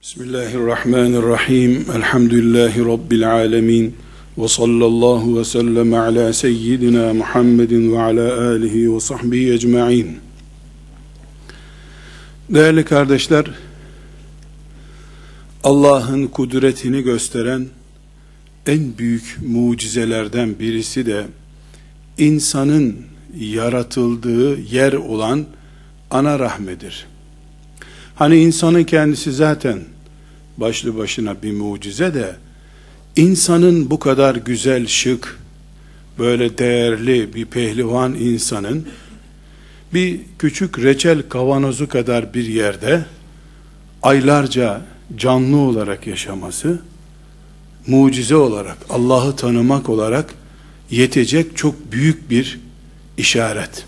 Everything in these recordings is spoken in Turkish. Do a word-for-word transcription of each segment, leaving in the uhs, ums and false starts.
Bismillahirrahmanirrahim. Elhamdülillahi Rabbil alemin. Ve sallallahu ve sellem ala seyyidina Muhammedin ve ala alihi ve sahbihi ecma'in. Değerli kardeşler, Allah'ın kudretini gösteren en büyük mucizelerden birisi de insanın yaratıldığı yer olan ana rahmidir. Hani insanın kendisi zaten başlı başına bir mucize de, insanın bu kadar güzel, şık, böyle değerli bir pehlivan insanın bir küçük reçel kavanozu kadar bir yerde aylarca canlı olarak yaşaması, mucize olarak, Allah'ı tanımak olarak yetecek çok büyük bir işaret.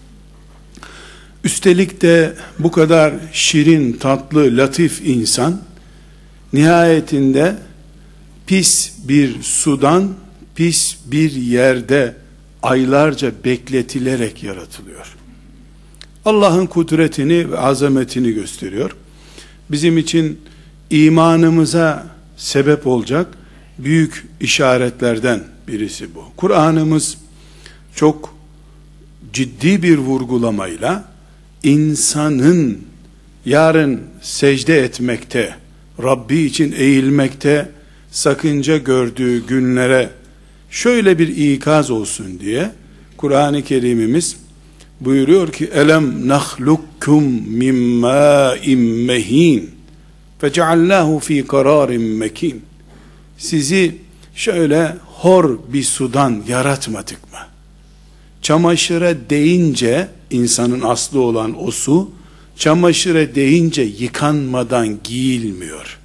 Üstelik de bu kadar şirin, tatlı, latif insan, nihayetinde pis bir sudan, pis bir yerde aylarca bekletilerek yaratılıyor. Allah'ın kudretini ve azametini gösteriyor. Bizim için imanımıza sebep olacak büyük işaretlerden birisi bu. Kur'an'ımız çok ciddi bir vurgulamayla insanın yarın secde etmekte, Rabbi için eğilmekte sakınca gördüğü günlere şöyle bir ikaz olsun diye Kur'an-ı Kerimimiz buyuruyor ki: elem nahlukkum min ma'in mehin fecealnahu fi kararin mekin. Sizi şöyle hor bir sudan yaratmadık mı? Çamaşıra değince, insanın aslı olan o su, çamaşıra değince yıkanmadan giyilmiyor.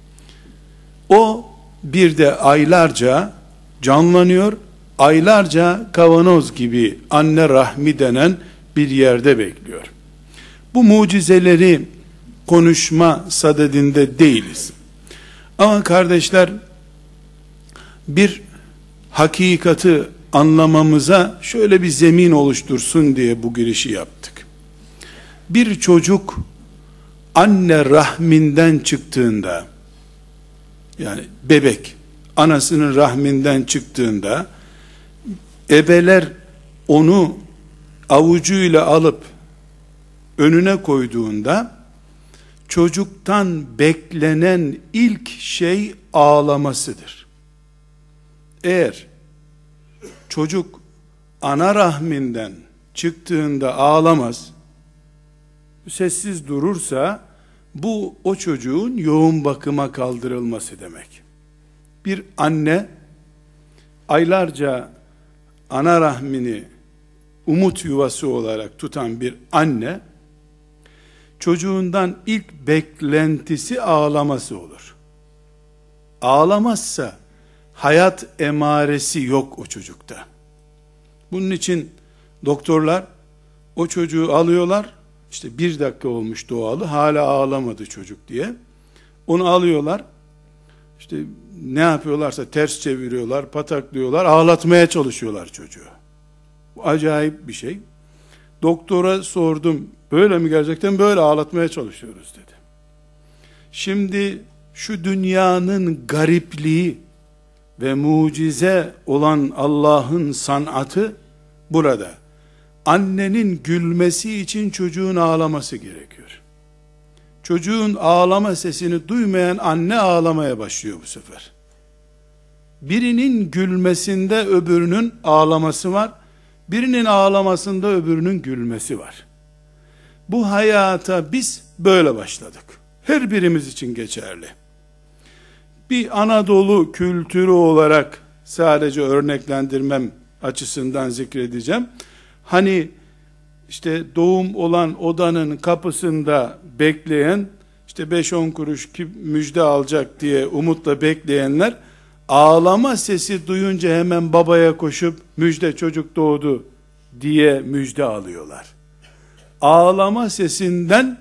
O bir de aylarca canlanıyor, aylarca kavanoz gibi anne rahmi denen bir yerde bekliyor. Bu mucizeleri konuşma sadedinde değiliz. Ama kardeşler, bir hakikati anlamamıza şöyle bir zemin oluştursun diye bu girişi yaptık. Bir çocuk anne rahminden çıktığında, yani bebek anasının rahminden çıktığında, ebeler onu avucuyla alıp önüne koyduğunda, çocuktan beklenen ilk şey ağlamasıdır. Eğer çocuk ana rahminden çıktığında ağlamaz, sessiz durursa, bu o çocuğun yoğun bakıma kaldırılması demek. Bir anne aylarca ana rahmini umut yuvası olarak tutan bir anne, çocuğundan ilk beklentisi ağlaması olur. Ağlamazsa hayat emaresi yok o çocukta. Bunun için doktorlar o çocuğu alıyorlar, işte bir dakika olmuş doğalı, hala ağlamadı çocuk diye. Onu alıyorlar, işte ne yapıyorlarsa ters çeviriyorlar, pataklıyorlar, ağlatmaya çalışıyorlar çocuğu. Bu acayip bir şey. Doktora sordum, böyle mi gerçekten? Böyle, ağlatmaya çalışıyoruz dedi. Şimdi şu dünyanın garipliği ve mucize olan Allah'ın sanatı burada. Annenin gülmesi için çocuğun ağlaması gerekiyor. Çocuğun ağlama sesini duymayan anne ağlamaya başlıyor bu sefer. Birinin gülmesinde öbürünün ağlaması var. Birinin ağlamasında öbürünün gülmesi var. Bu hayata biz böyle başladık. Her birimiz için geçerli. Bir Anadolu kültürü olarak sadece örneklendirmem açısından zikredeceğim. Hani işte doğum olan odanın kapısında bekleyen, işte beş on kuruş ki müjde alacak diye umutla bekleyenler, ağlama sesi duyunca hemen babaya koşup müjde, çocuk doğdu diye müjde alıyorlar. Ağlama sesinden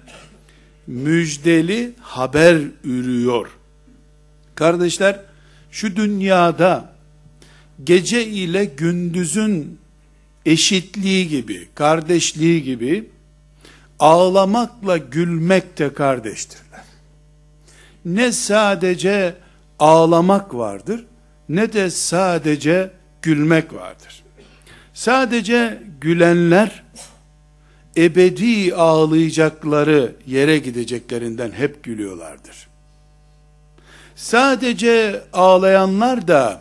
müjdeli haber ürüyor. Kardeşler, şu dünyada gece ile gündüzün eşitliği gibi, kardeşliği gibi ağlamakla gülmek de kardeştirler. ne sadece ağlamak vardır, ne de sadece gülmek vardır. Sadece gülenler, ebedi ağlayacakları yere gideceklerinden hep gülüyorlardır. Sadece ağlayanlar da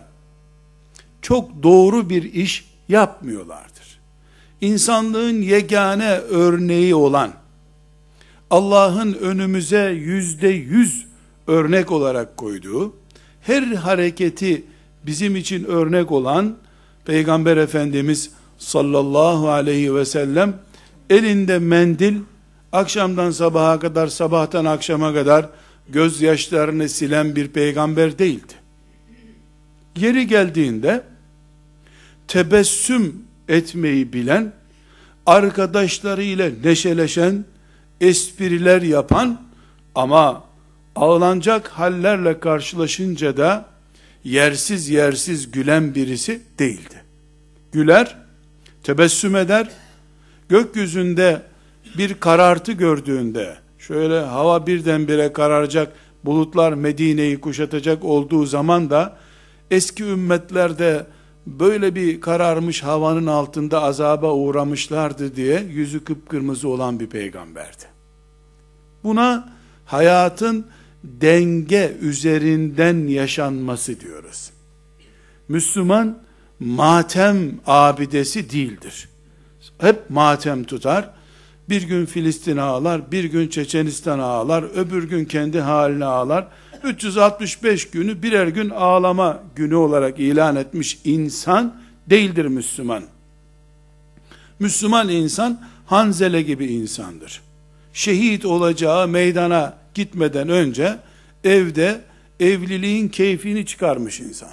çok doğru bir iş yapmıyorlardır. İnsanlığın yegane örneği olan, Allah'ın önümüze yüzde yüz örnek olarak koyduğu, her hareketi bizim için örnek olan Peygamber Efendimiz sallallahu aleyhi ve sellem, elinde mendil, akşamdan sabaha kadar, sabahtan akşama kadar gözyaşlarını silen bir peygamber değildi. Yeri geldiğinde tebessüm etmeyi bilen, arkadaşlarıyla neşeleşen, espriler yapan ama ağlanacak hallerle karşılaşınca da yersiz yersiz gülen birisi değildi. Güler, tebessüm eder, gökyüzünde bir karartı gördüğünde, şöyle hava birdenbire kararacak, bulutlar Medine'yi kuşatacak olduğu zaman da, eski ümmetlerde böyle bir kararmış havanın altında azaba uğramışlardı diye yüzü kıpkırmızı olan bir peygamberdi. Buna hayatın denge üzerinden yaşanması diyoruz. Müslüman matem abidesi değildir. Hep matem tutar. Bir gün Filistin ağlar, bir gün Çeçenistan ağlar, öbür gün kendi haline ağlar. üç yüz altmış beş günü birer gün ağlama günü olarak ilan etmiş insan değildir Müslüman. Müslüman insan Hanzele gibi insandır. Şehit olacağı meydana gitmeden önce evde evliliğin keyfini çıkarmış insan.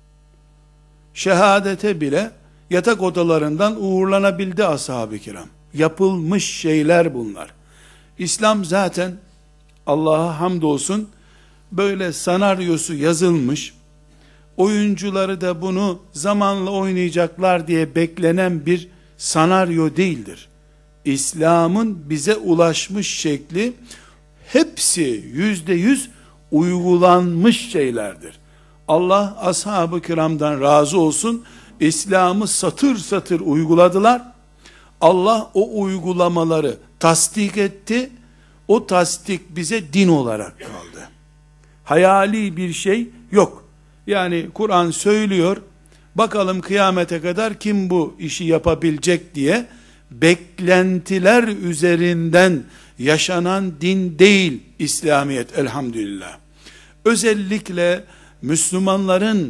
Şehadete bile yatak odalarından uğurlanabildi ashab-ı kiram. Yapılmış şeyler bunlar. İslam zaten Allah'a hamdolsun böyle senaryosu yazılmış, oyuncuları da bunu zamanla oynayacaklar diye beklenen bir senaryo değildir. İslam'ın bize ulaşmış şekli hepsi yüzde yüz uygulanmış şeylerdir. Allah ashab-ı kiramdan razı olsun, İslam'ı satır satır uyguladılar. Allah o uygulamaları tasdik etti. O tasdik bize din olarak kaldı. Hayali bir şey yok. Yani Kur'an söylüyor, bakalım kıyamete kadar kim bu işi yapabilecek diye beklentiler üzerinden yaşanan din değil İslamiyet, elhamdülillah. Özellikle Müslümanların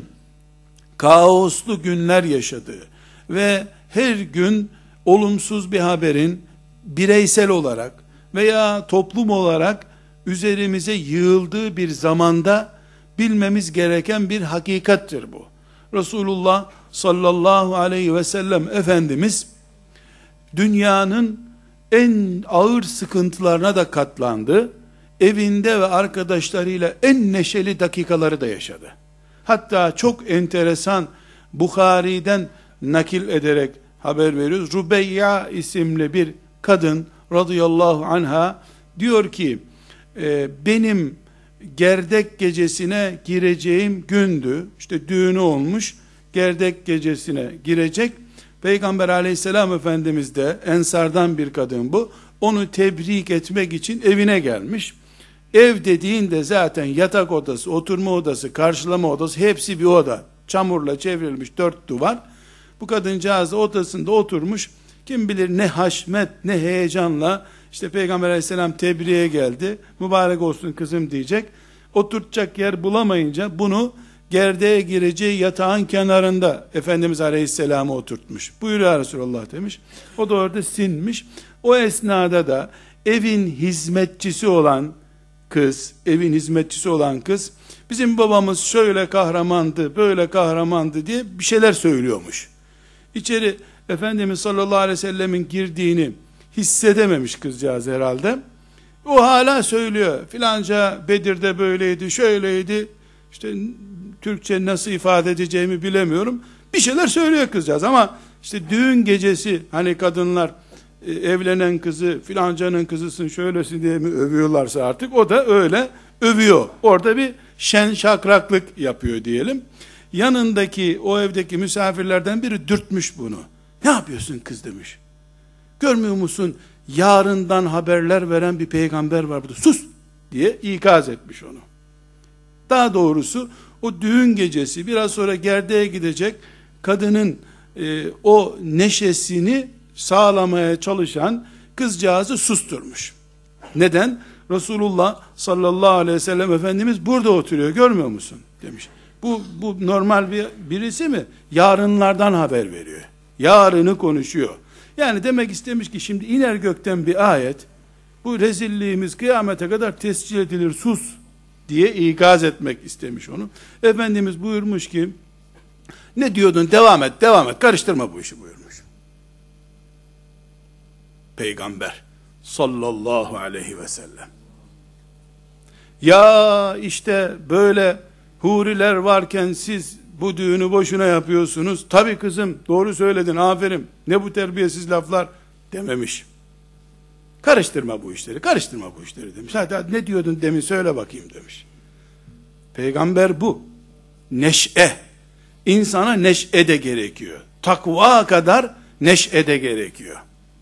kaoslu günler yaşadığı ve her gün olumsuz bir haberin bireysel olarak veya toplum olarak üzerimize yığıldığı bir zamanda bilmemiz gereken bir hakikattir bu. Resulullah sallallahu aleyhi ve sellem Efendimiz dünyanın en ağır sıkıntılarına da katlandı. Evinde ve arkadaşlarıyla en neşeli dakikaları da yaşadı. Hatta çok enteresan, Bukhari'den nakil ederek haber veriyoruz. Rubeyya isimli bir kadın radıyallahu anha diyor ki, e, benim gerdek gecesine gireceğim gündü. İşte düğünü olmuş, gerdek gecesine girecek. Peygamber aleyhisselam Efendimiz de, ensardan bir kadın bu, onu tebrik etmek için evine gelmiş. Ev dediğinde zaten yatak odası, oturma odası, karşılama odası, hepsi bir oda. Çamurla çevrilmiş dört duvar. Bu kadıncağız da odasında oturmuş. Kim bilir ne haşmet, ne heyecanla, işte Peygamber aleyhisselam tebriğe geldi, mübarek olsun kızım diyecek. Oturtacak yer bulamayınca bunu gerdeğe gireceği yatağın kenarında Efendimiz aleyhisselamı oturtmuş. Buyur ya Resulallah demiş. O da orada sinmiş. O esnada da evin hizmetçisi olan kız, evin hizmetçisi olan kız, bizim babamız şöyle kahramandı, böyle kahramandı diye bir şeyler söylüyormuş. İçeri Efendimiz sallallahu aleyhi ve sellemin girdiğini hissedememiş kızcağız herhalde. O hala söylüyor. Filanca Bedir'de böyleydi, şöyleydi. İşte Türkçe nasıl ifade edeceğimi bilemiyorum. Bir şeyler söylüyor kızcağız ama işte düğün gecesi, hani kadınlar e, evlenen kızı filancanın kızısın şöylesin diye mi övüyorlarsa artık o da öyle övüyor. Orada bir şen şakraklık yapıyor diyelim. Yanındaki o evdeki misafirlerden biri dürtmüş bunu. Ne yapıyorsun kız demiş. Görmüyor musun? Yarından haberler veren bir peygamber var burada. Sus diye ikaz etmiş onu. Daha doğrusu o düğün gecesi biraz sonra gerdeğe gidecek kadının e, o neşesini sağlamaya çalışan kızcağızı susturmuş. Neden? Resulullah sallallahu aleyhi ve sellem Efendimiz burada oturuyor görmüyor musun demiş. Bu, bu normal bir birisi mi? Yarınlardan haber veriyor. Yarını konuşuyor. Yani demek istemiş ki şimdi iner gökten bir ayet, bu rezilliğimiz kıyamete kadar tescil edilir sus diye ikaz etmek istemiş onu. Efendimiz buyurmuş ki, ne diyordun devam et devam et karıştırma bu işi buyurmuş. Peygamber sallallahu aleyhi ve sellem. Ya işte böyle huriler varken siz bu düğünü boşuna yapıyorsunuz. Tabii kızım doğru söyledin aferin. Ne bu terbiyesiz laflar dememiş. Karıştırma bu işleri, karıştırma bu işleri demiş. Hadi, hadi ne diyordun demin söyle bakayım demiş. Peygamber bu. Neşe. İnsana neşe de gerekiyor. Takva kadar neşe de gerekiyor.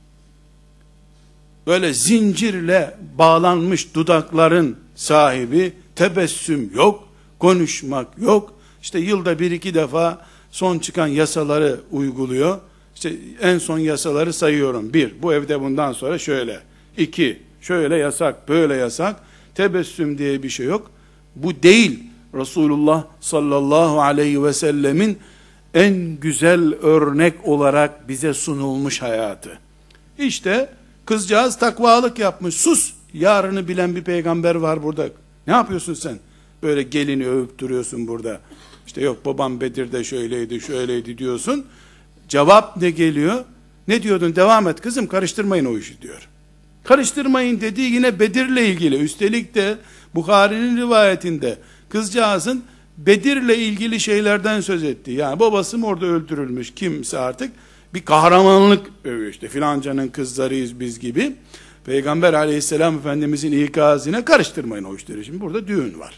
Böyle zincirle bağlanmış dudakların sahibi, tebessüm yok, konuşmak yok. İşte yılda bir iki defa son çıkan yasaları uyguluyor. İşte en son yasaları sayıyorum. Bir, bu evde bundan sonra şöyle. İki, şöyle yasak, böyle yasak. Tebessüm diye bir şey yok. Bu değil Resulullah sallallahu aleyhi ve sellemin en güzel örnek olarak bize sunulmuş hayatı. İşte kızcağız takvalık yapmış. Sus, yarını bilen bir peygamber var burada. Ne yapıyorsun sen? Böyle gelini övüp duruyorsun burada. İşte yok babam Bedir'de şöyleydi şöyleydi diyorsun. Cevap ne geliyor? Ne diyordun? Devam et kızım, karıştırmayın o işi diyor. Karıştırmayın dediği yine Bedir'le ilgili. Üstelik de Bukhari'nin rivayetinde kızcağızın Bedir'le ilgili şeylerden söz etti. Yani babası mı orada öldürülmüş kimse artık bir kahramanlık övüyor işte. Filancanın kızlarıyız biz gibi. Peygamber aleyhisselam Efendimizin ikazine karıştırmayın o işleri. Şimdi burada düğün var.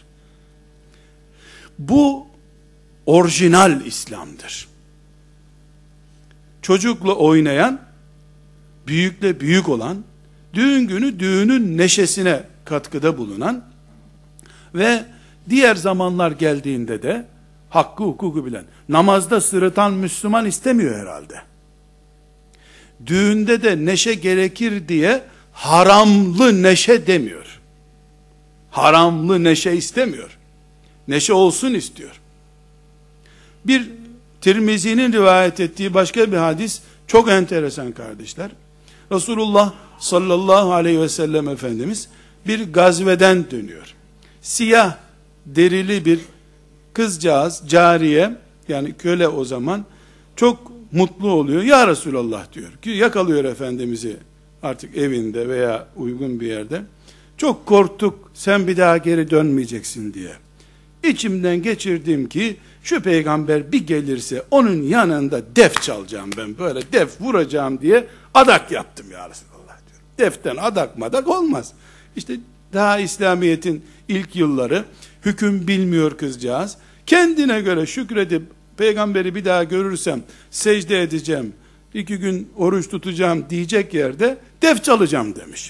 Bu orijinal İslam'dır. Çocukla oynayan, büyükle büyük olan, düğün günü düğünün neşesine katkıda bulunan ve diğer zamanlar geldiğinde de hakkı hukuku bilen, namazda sırıtan Müslüman istemiyor herhalde. Düğünde de neşe gerekir diye haramlı neşe demiyor. Haramlı neşe istemiyor. Neşe olsun istiyor. Bir Tirmizi'nin rivayet ettiği başka bir hadis çok enteresan kardeşler. Resulullah sallallahu aleyhi ve sellem Efendimiz bir gazveden dönüyor. Siyah derili bir kızcağız, cariye, yani köle o zaman, çok mutlu oluyor. Ya Resulallah diyor ki, yakalıyor Efendimiz'i artık evinde veya uygun bir yerde. Çok korktuk, sen bir daha geri dönmeyeceksin diye. İçimden geçirdim ki şu peygamber bir gelirse onun yanında def çalacağım ben, böyle def vuracağım diye adak yaptım ya Resulallah diyor. Deften adak madak olmaz. İşte daha İslamiyet'in ilk yılları, hüküm bilmiyor kızcağız. Kendine göre şükredip peygamberi bir daha görürsem secde edeceğim, iki gün oruç tutacağım diyecek yerde def çalacağım demiş.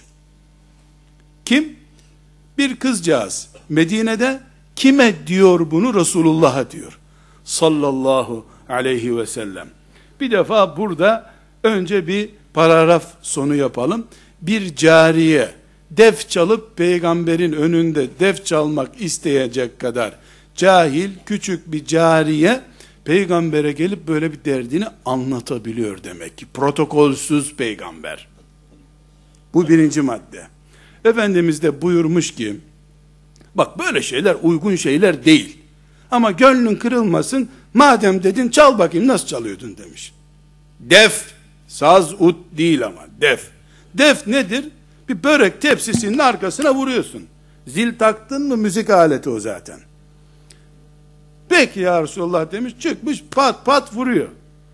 Kim? Bir kızcağız Medine'de. Kime diyor bunu? Resulullah'a diyor. Sallallahu aleyhi ve sellem. Bir defa burada önce bir paragraf sonu yapalım. Bir cariye def çalıp peygamberin önünde def çalmak isteyecek kadar cahil küçük bir cariye peygambere gelip böyle bir derdini anlatabiliyor demek ki. Protokolsüz peygamber. Bu birinci madde. Efendimiz de buyurmuş ki, bak böyle şeyler uygun şeyler değil. Ama gönlün kırılmasın, madem dedin çal bakayım nasıl çalıyordun demiş. Def, saz, ut değil ama def. Def nedir? Bir börek tepsisinin arkasına vuruyorsun. Zil taktın mı müzik aleti o zaten. Peki ya Resulullah demiş, çıkmış pat pat vuruyor.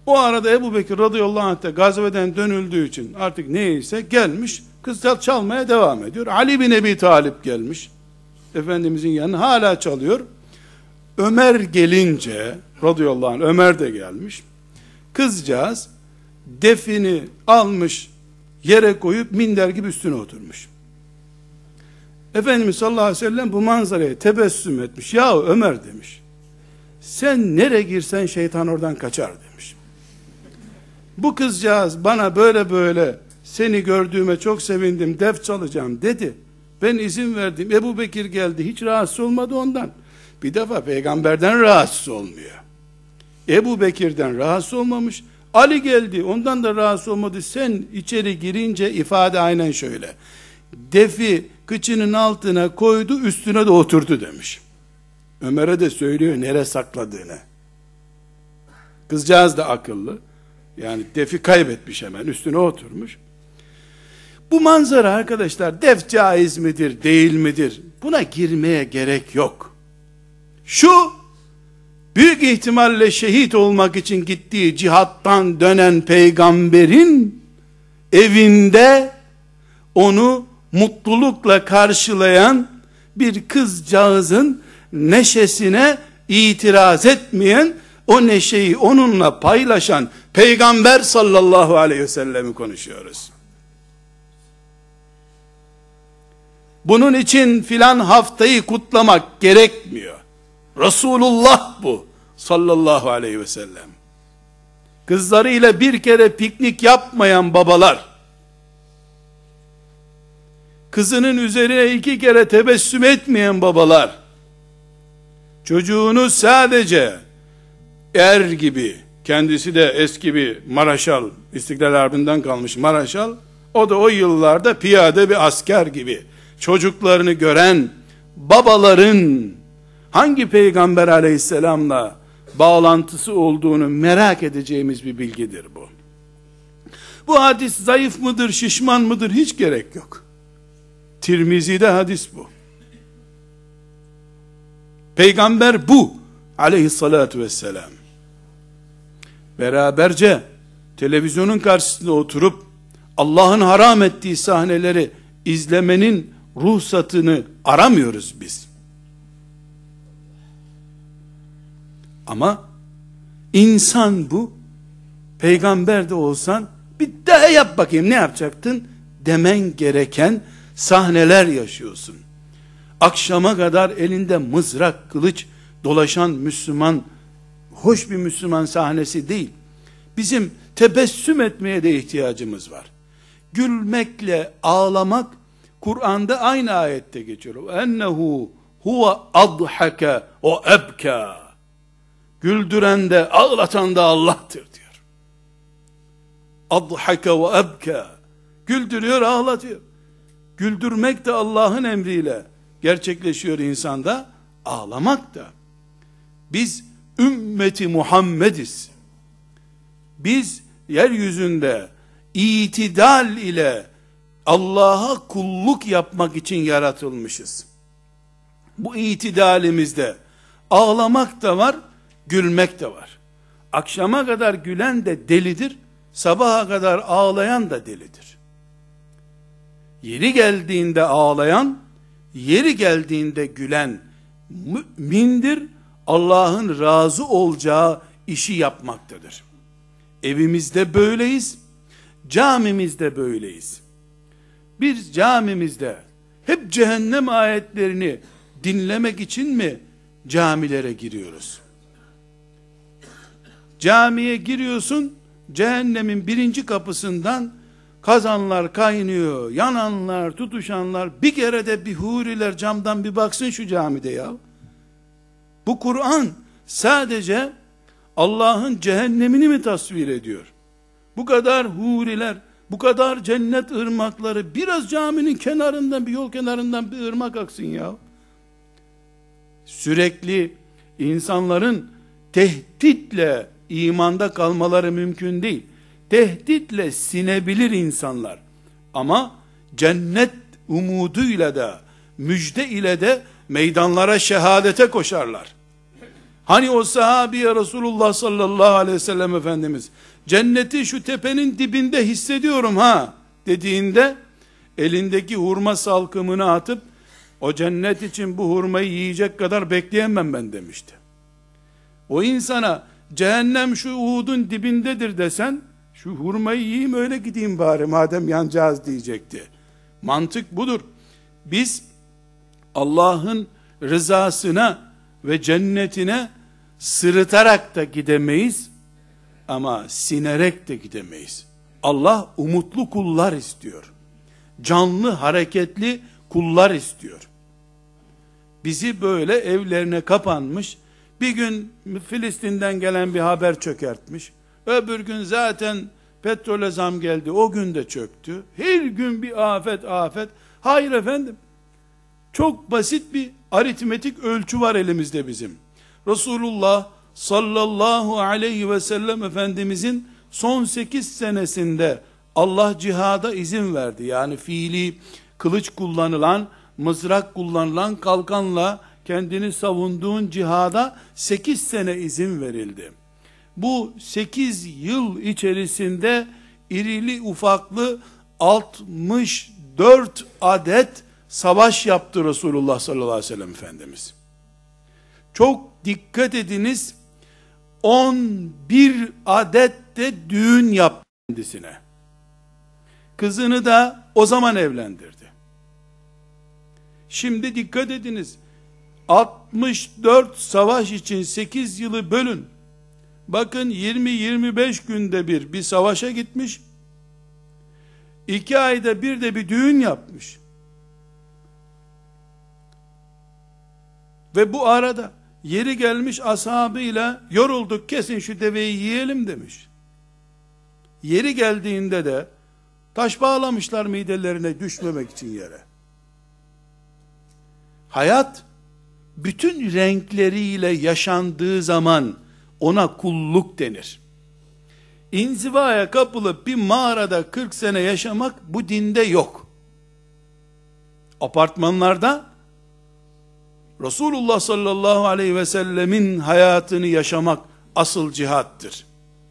O arada Ebu Bekir radıyallahu anh de gazveden dönüldüğü için artık neyse gelmiş, kız çalmaya devam ediyor. Ali bin Ebi Talip gelmiş, Efendimizin yanına hala çalıyor. Ömer gelince radıyallahu anh, Ömer de gelmiş. Kızcağız defini almış, yere koyup minder gibi üstüne oturmuş. Efendimiz sallallahu aleyhi ve sellem bu manzaraya tebessüm etmiş. Ya Ömer demiş, sen nereye girsen şeytan oradan kaçar demiş. Bu kızcağız bana böyle böyle seni gördüğüme çok sevindim, def çalacağım dedi. Ben izin verdim. Ebu Bekir geldi, hiç rahatsız olmadı ondan. Bir defa peygamberden rahatsız olmuyor. Ebu Bekir'den rahatsız olmamış. Ali geldi, ondan da rahatsız olmadı. Sen içeri girince ifade aynen şöyle. Defi kıçının altına koydu, üstüne de oturdu demiş. Ömer'e de söylüyor nere sakladığını. Kızcağız da akıllı. Yani defi kaybetmiş, hemen üstüne oturmuş. Bu manzara arkadaşlar, def caiz midir değil midir? Buna girmeye gerek yok. Şu büyük ihtimalle şehit olmak için gittiği cihattan dönen peygamberin evinde onu mutlulukla karşılayan bir kızcağızın neşesine itiraz etmeyen, o neşeyi onunla paylaşan Peygamber sallallahu aleyhi ve sellem'i konuşuyoruz. Bunun için filan haftayı kutlamak gerekmiyor. Resulullah bu sallallahu aleyhi ve sellem. Kızlarıyla bir kere piknik yapmayan babalar, kızının üzerine iki kere tebessüm etmeyen babalar, çocuğunu sadece er gibi, kendisi de eski bir Maraşal, İstiklal Harbi'nden kalmış Maraşal, o da o yıllarda piyade bir asker gibi çocuklarını gören babaların hangi peygamber aleyhisselamla bağlantısı olduğunu merak edeceğimiz bir bilgidir bu. Bu hadis zayıf mıdır, şişman mıdır hiç gerek yok. Tirmizi'de hadis bu. Peygamber bu aleyhissalatu vesselam. Beraberce televizyonun karşısında oturup Allah'ın haram ettiği sahneleri izlemenin ruhsatını aramıyoruz biz. Ama insan bu, peygamber de olsan bir daha yap bakayım, ne yapacaktın demen gereken sahneler yaşıyorsun. Akşama kadar elinde mızrak, kılıç dolaşan Müslüman, hoş bir Müslüman sahnesi değil. Bizim tebessüm etmeye de ihtiyacımız var. Gülmekle ağlamak Kur'an'da aynı ayette geçiyor. Ennehu huve adhake o ebka. Güldüren de ağlatan da Allah'tır diyor. Adhake ve ebka. Güldürüyor, ağlatıyor. Güldürmek de Allah'ın emriyle gerçekleşiyor insanda, ağlamak da. Biz ümmeti Muhammediz. Biz yeryüzünde itidal ile Allah'a kulluk yapmak için yaratılmışız. Bu itidalimizde ağlamak da var, gülmek de var. Akşama kadar gülen de delidir, sabaha kadar ağlayan da delidir. Yeri geldiğinde ağlayan, yeri geldiğinde gülen mümindir, Allah'ın razı olacağı işi yapmaktadır. Evimizde böyleyiz, camimizde böyleyiz. Biz camimizde hep cehennem ayetlerini dinlemek için mi camilere giriyoruz? Camiye giriyorsun, cehennemin birinci kapısından kazanlar kaynıyor, yananlar, tutuşanlar, bir kere de bir huriler camdan bir baksın şu camide ya. Bu Kur'an sadece Allah'ın cehennemini mi tasvir ediyor? Bu kadar huriler, bu kadar cennet ırmakları, biraz caminin kenarından, bir yol kenarından bir ırmak aksın ya. Sürekli insanların tehditle imanda kalmaları mümkün değil. Tehditle sinebilir insanlar. Ama cennet umuduyla da, müjde ile de meydanlara şehadete koşarlar. Hani o sahabiye Resulullah sallallahu aleyhi ve sellem Efendimiz, cenneti şu tepenin dibinde hissediyorum ha dediğinde, elindeki hurma salkımını atıp, o cennet için bu hurmayı yiyecek kadar bekleyemem ben demişti. O insana cehennem şu Uhud'un dibindedir desen, şu hurmayı yiyeyim öyle gideyim bari madem yanacağız diyecekti. Mantık budur. Biz Allah'ın rızasına ve cennetine sırıtarak da gidemeyiz ama sinerek de gidemeyiz. Allah umutlu kullar istiyor. Canlı, hareketli kullar istiyor. Bizi böyle evlerine kapanmış, bir gün Filistin'den gelen bir haber çökertmiş, öbür gün zaten petrole zam geldi, o gün de çöktü. Her gün bir afet afet. Hayır efendim, çok basit bir aritmetik ölçü var elimizde bizim. Resulullah sallallahu aleyhi ve sellem Efendimizin son sekiz senesinde Allah cihada izin verdi. Yani fiili kılıç kullanılan, mızrak kullanılan, kalkanla kendini savunduğun cihada sekiz sene izin verildi. Bu sekiz yıl içerisinde irili ufaklı altmış dört adet savaş yaptı Resulullah sallallahu aleyhi ve sellem Efendimiz. Çok dikkat ediniz, on bir adet de düğün yaptı kendisine. Kızını da o zaman evlendirdi. Şimdi dikkat ediniz, altmış dört savaş için sekiz yılı bölün. Bakın yirmi yirmi beş günde bir bir savaşa gitmiş. iki ayda bir de bir düğün yapmış. Ve bu arada yeri gelmiş ashabıyla, yorulduk kesin şu deveyi yiyelim demiş. Yeri geldiğinde de taş bağlamışlar midelerine düşmemek için yere. Hayat bütün renkleriyle yaşandığı zaman ona kulluk denir. İnzivaya kapılıp bir mağarada kırk sene yaşamak bu dinde yok. Apartmanlarda Resulullah sallallahu aleyhi ve sellemin hayatını yaşamak asıl cihattır.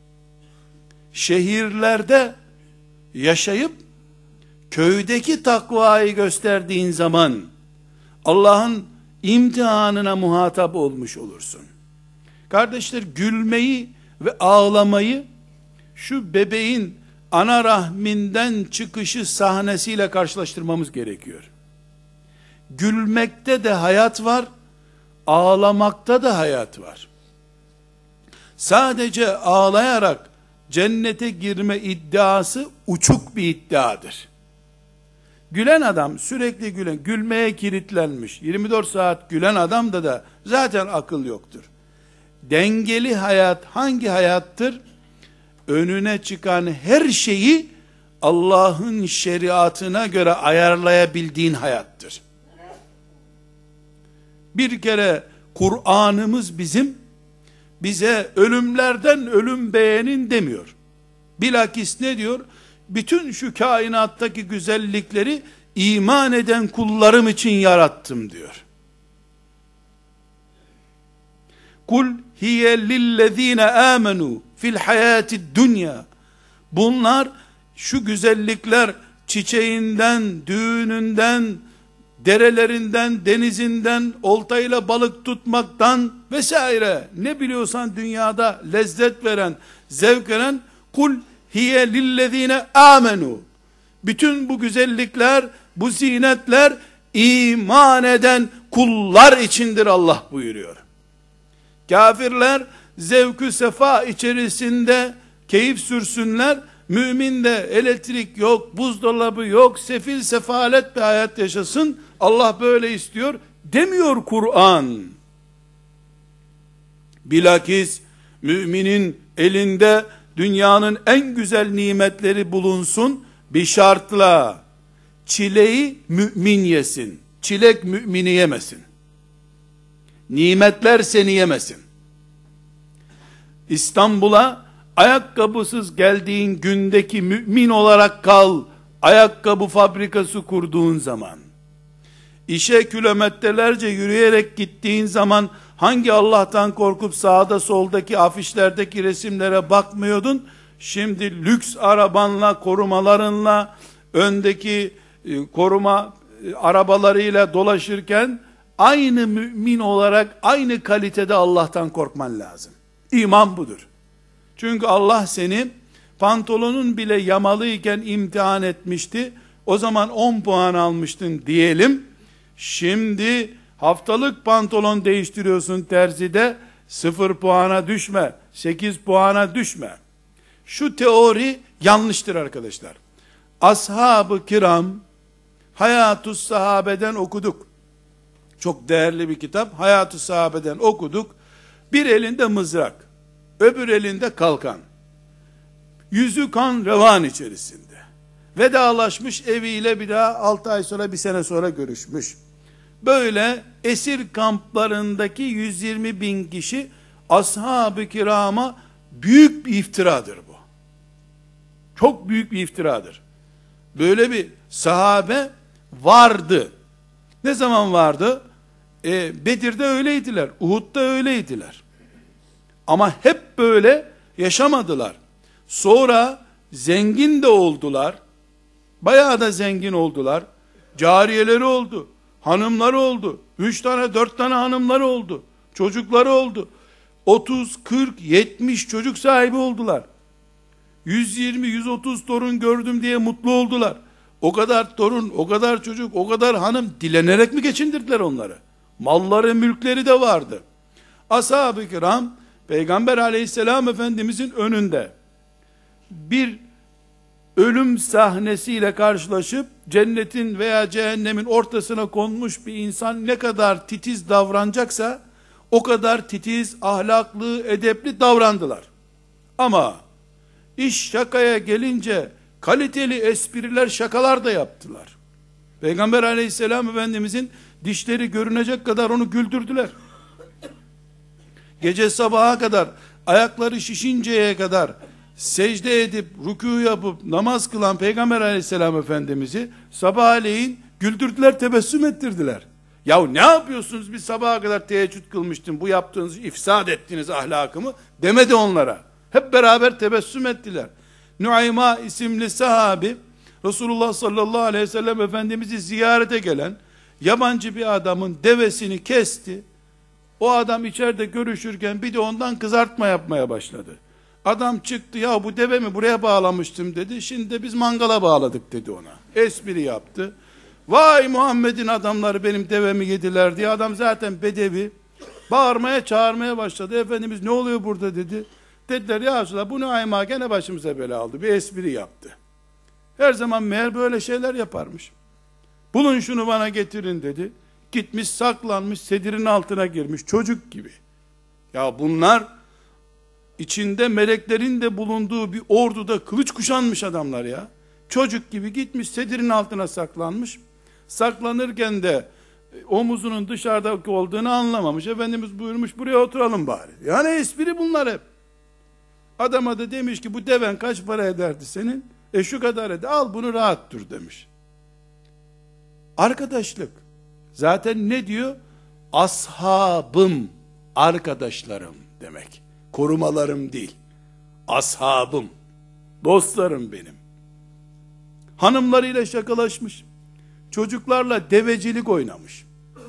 Şehirlerde yaşayıp köydeki takvayı gösterdiğin zaman Allah'ın imtihanına muhatap olmuş olursun. Kardeşler, gülmeyi ve ağlamayı şu bebeğin ana rahminden çıkışı sahnesiyle karşılaştırmamız gerekiyor. Gülmekte de hayat var, ağlamakta da hayat var. Sadece ağlayarak cennete girme iddiası uçuk bir iddiadır. Gülen adam, sürekli gülen, gülmeye kilitlenmiş, yirmi dört saat gülen adamda da zaten akıl yoktur. Dengeli hayat hangi hayattır? Önüne çıkan her şeyi Allah'ın şeriatına göre ayarlayabildiğin hayattır. Bir kere Kur'an'ımız bizim, bize ölümlerden ölüm beğenin demiyor. Bilakis ne diyor? Bütün şu kainattaki güzellikleri iman eden kullarım için yarattım diyor. Kul hiye lillezine amenu fil hayatid dunya. Bunlar, şu güzellikler, çiçeğinden, düğününden, derelerinden, denizinden, oltayla balık tutmaktan vesaire, ne biliyorsan dünyada lezzet veren, zevk veren, kul hiye lillezine amenu. Bütün bu güzellikler, bu zinetler iman eden kullar içindir Allah buyuruyor. Kafirler zevkü sefa içerisinde keyif sürsünler, mümin de elektrik yok, buzdolabı yok, sefil sefalet bir hayat yaşasın, Allah böyle istiyor demiyor Kur'an. Bilakis müminin elinde dünyanın en güzel nimetleri bulunsun, bir şartla: çileği mümin yesin, çilek mümini yemesin. Nimetler seni yemesin. İstanbul'a ayakkabısız geldiğin gündeki mümin olarak kal, ayakkabı fabrikası kurduğun zaman. İşe kilometrelerce yürüyerek gittiğin zaman Hangi Allah'tan korkup sağda soldaki afişlerdeki resimlere bakmıyordun? Şimdi lüks arabanla, korumalarınla, öndeki e, koruma e, arabalarıyla dolaşırken aynı mümin olarak aynı kalitede Allah'tan korkman lazım. İman budur. Çünkü Allah seni pantolonun bile yamalıyken imtihan etmişti. O zaman on puan almıştın diyelim. Şimdi haftalık pantolon değiştiriyorsun terzide, sıfır puana düşme, sekiz puana düşme. Şu teori yanlıştır arkadaşlar. Ashab-ı kiram, Hayat-ı Sahabe'den okuduk. Çok değerli bir kitap. Hayat-ı Sahabe'den okuduk. Bir elinde mızrak, öbür elinde kalkan. Yüzü kan revan içerisinde. Vedalaşmış, eviyle bir daha altı ay sonra, bir sene sonra görüşmüş. Böyle esir kamplarındaki yüz yirmi bin kişi ashab-ı kirama büyük bir iftiradır bu. Çok büyük bir iftiradır. Böyle bir sahabe vardı. Ne zaman vardı? E, Bedir'de öyleydiler. Uhud'da öyleydiler. Ama hep böyle yaşamadılar. Sonra zengin de oldular. Bayağı da zengin oldular. Cariyeleri oldu. Hanımları oldu. Üç tane, dört tane hanımları oldu. Çocukları oldu. otuz, kırk, yetmiş çocuk sahibi oldular. yüz yirmi, yüz otuz torun gördüm diye mutlu oldular. O kadar torun, o kadar çocuk, o kadar hanım dilenerek mi geçindirdiler onları? Malları, mülkleri de vardı. Ashab-ı kiram, Peygamber aleyhisselam efendimizin önünde bir ölüm sahnesiyle karşılaşıp cennetin veya cehennemin ortasına konmuş bir insan ne kadar titiz davranacaksa o kadar titiz, ahlaklı, edepli davrandılar. Ama iş şakaya gelince kaliteli espriler, şakalar da yaptılar. Peygamber aleyhisselam efendimizin dişleri görünecek kadar onu güldürdüler. Gece sabaha kadar, ayakları şişinceye kadar secde edip, rükû yapıp, namaz kılan Peygamber aleyhisselam efendimizi sabahleyin güldürdüler, tebessüm ettirdiler. Yahu ne yapıyorsunuz, biz sabaha kadar teheccüd kılmıştım, bu yaptığınız ifsad ettiniz ahlakımı demedi onlara. Hep beraber tebessüm ettiler. Nuayma isimli sahabi, Resulullah sallallahu aleyhi ve sellem Efendimiz'i ziyarete gelen yabancı bir adamın devesini kesti. O adam içeride görüşürken bir de ondan kızartma yapmaya başladı. Adam çıktı, ya bu devemi buraya bağlamıştım dedi. Şimdi de biz mangala bağladık dedi ona. Espri yaptı. Vay Muhammed'in adamları benim devemi yediler diye, adam zaten bedevi. Bağırmaya çağırmaya başladı. Efendimiz ne oluyor burada dedi. Dediler ya Resulallah, bunu ayma gene başımıza bela aldı. Bir espri yaptı. Her zaman meğer böyle şeyler yaparmış. Bulun şunu bana getirin dedi. Gitmiş saklanmış, sedirin altına girmiş çocuk gibi. Ya bunlar içinde meleklerin de bulunduğu bir orduda kılıç kuşanmış adamlar ya. Çocuk gibi gitmiş sedirin altına saklanmış. Saklanırken de omuzunun dışarıdaki olduğunu anlamamış. Efendimiz buyurmuş buraya oturalım bari. Yani espri bunlar hep. Adama da demiş ki bu deven kaç para ederdi senin? E şu kadar eder, al bunu rahat dur demiş. Arkadaşlık. Zaten ne diyor? Ashabım, arkadaşlarım demek. Korumalarım değil. Ashabım, dostlarım benim. Hanımlarıyla şakalaşmış. Çocuklarla devecilik oynamış.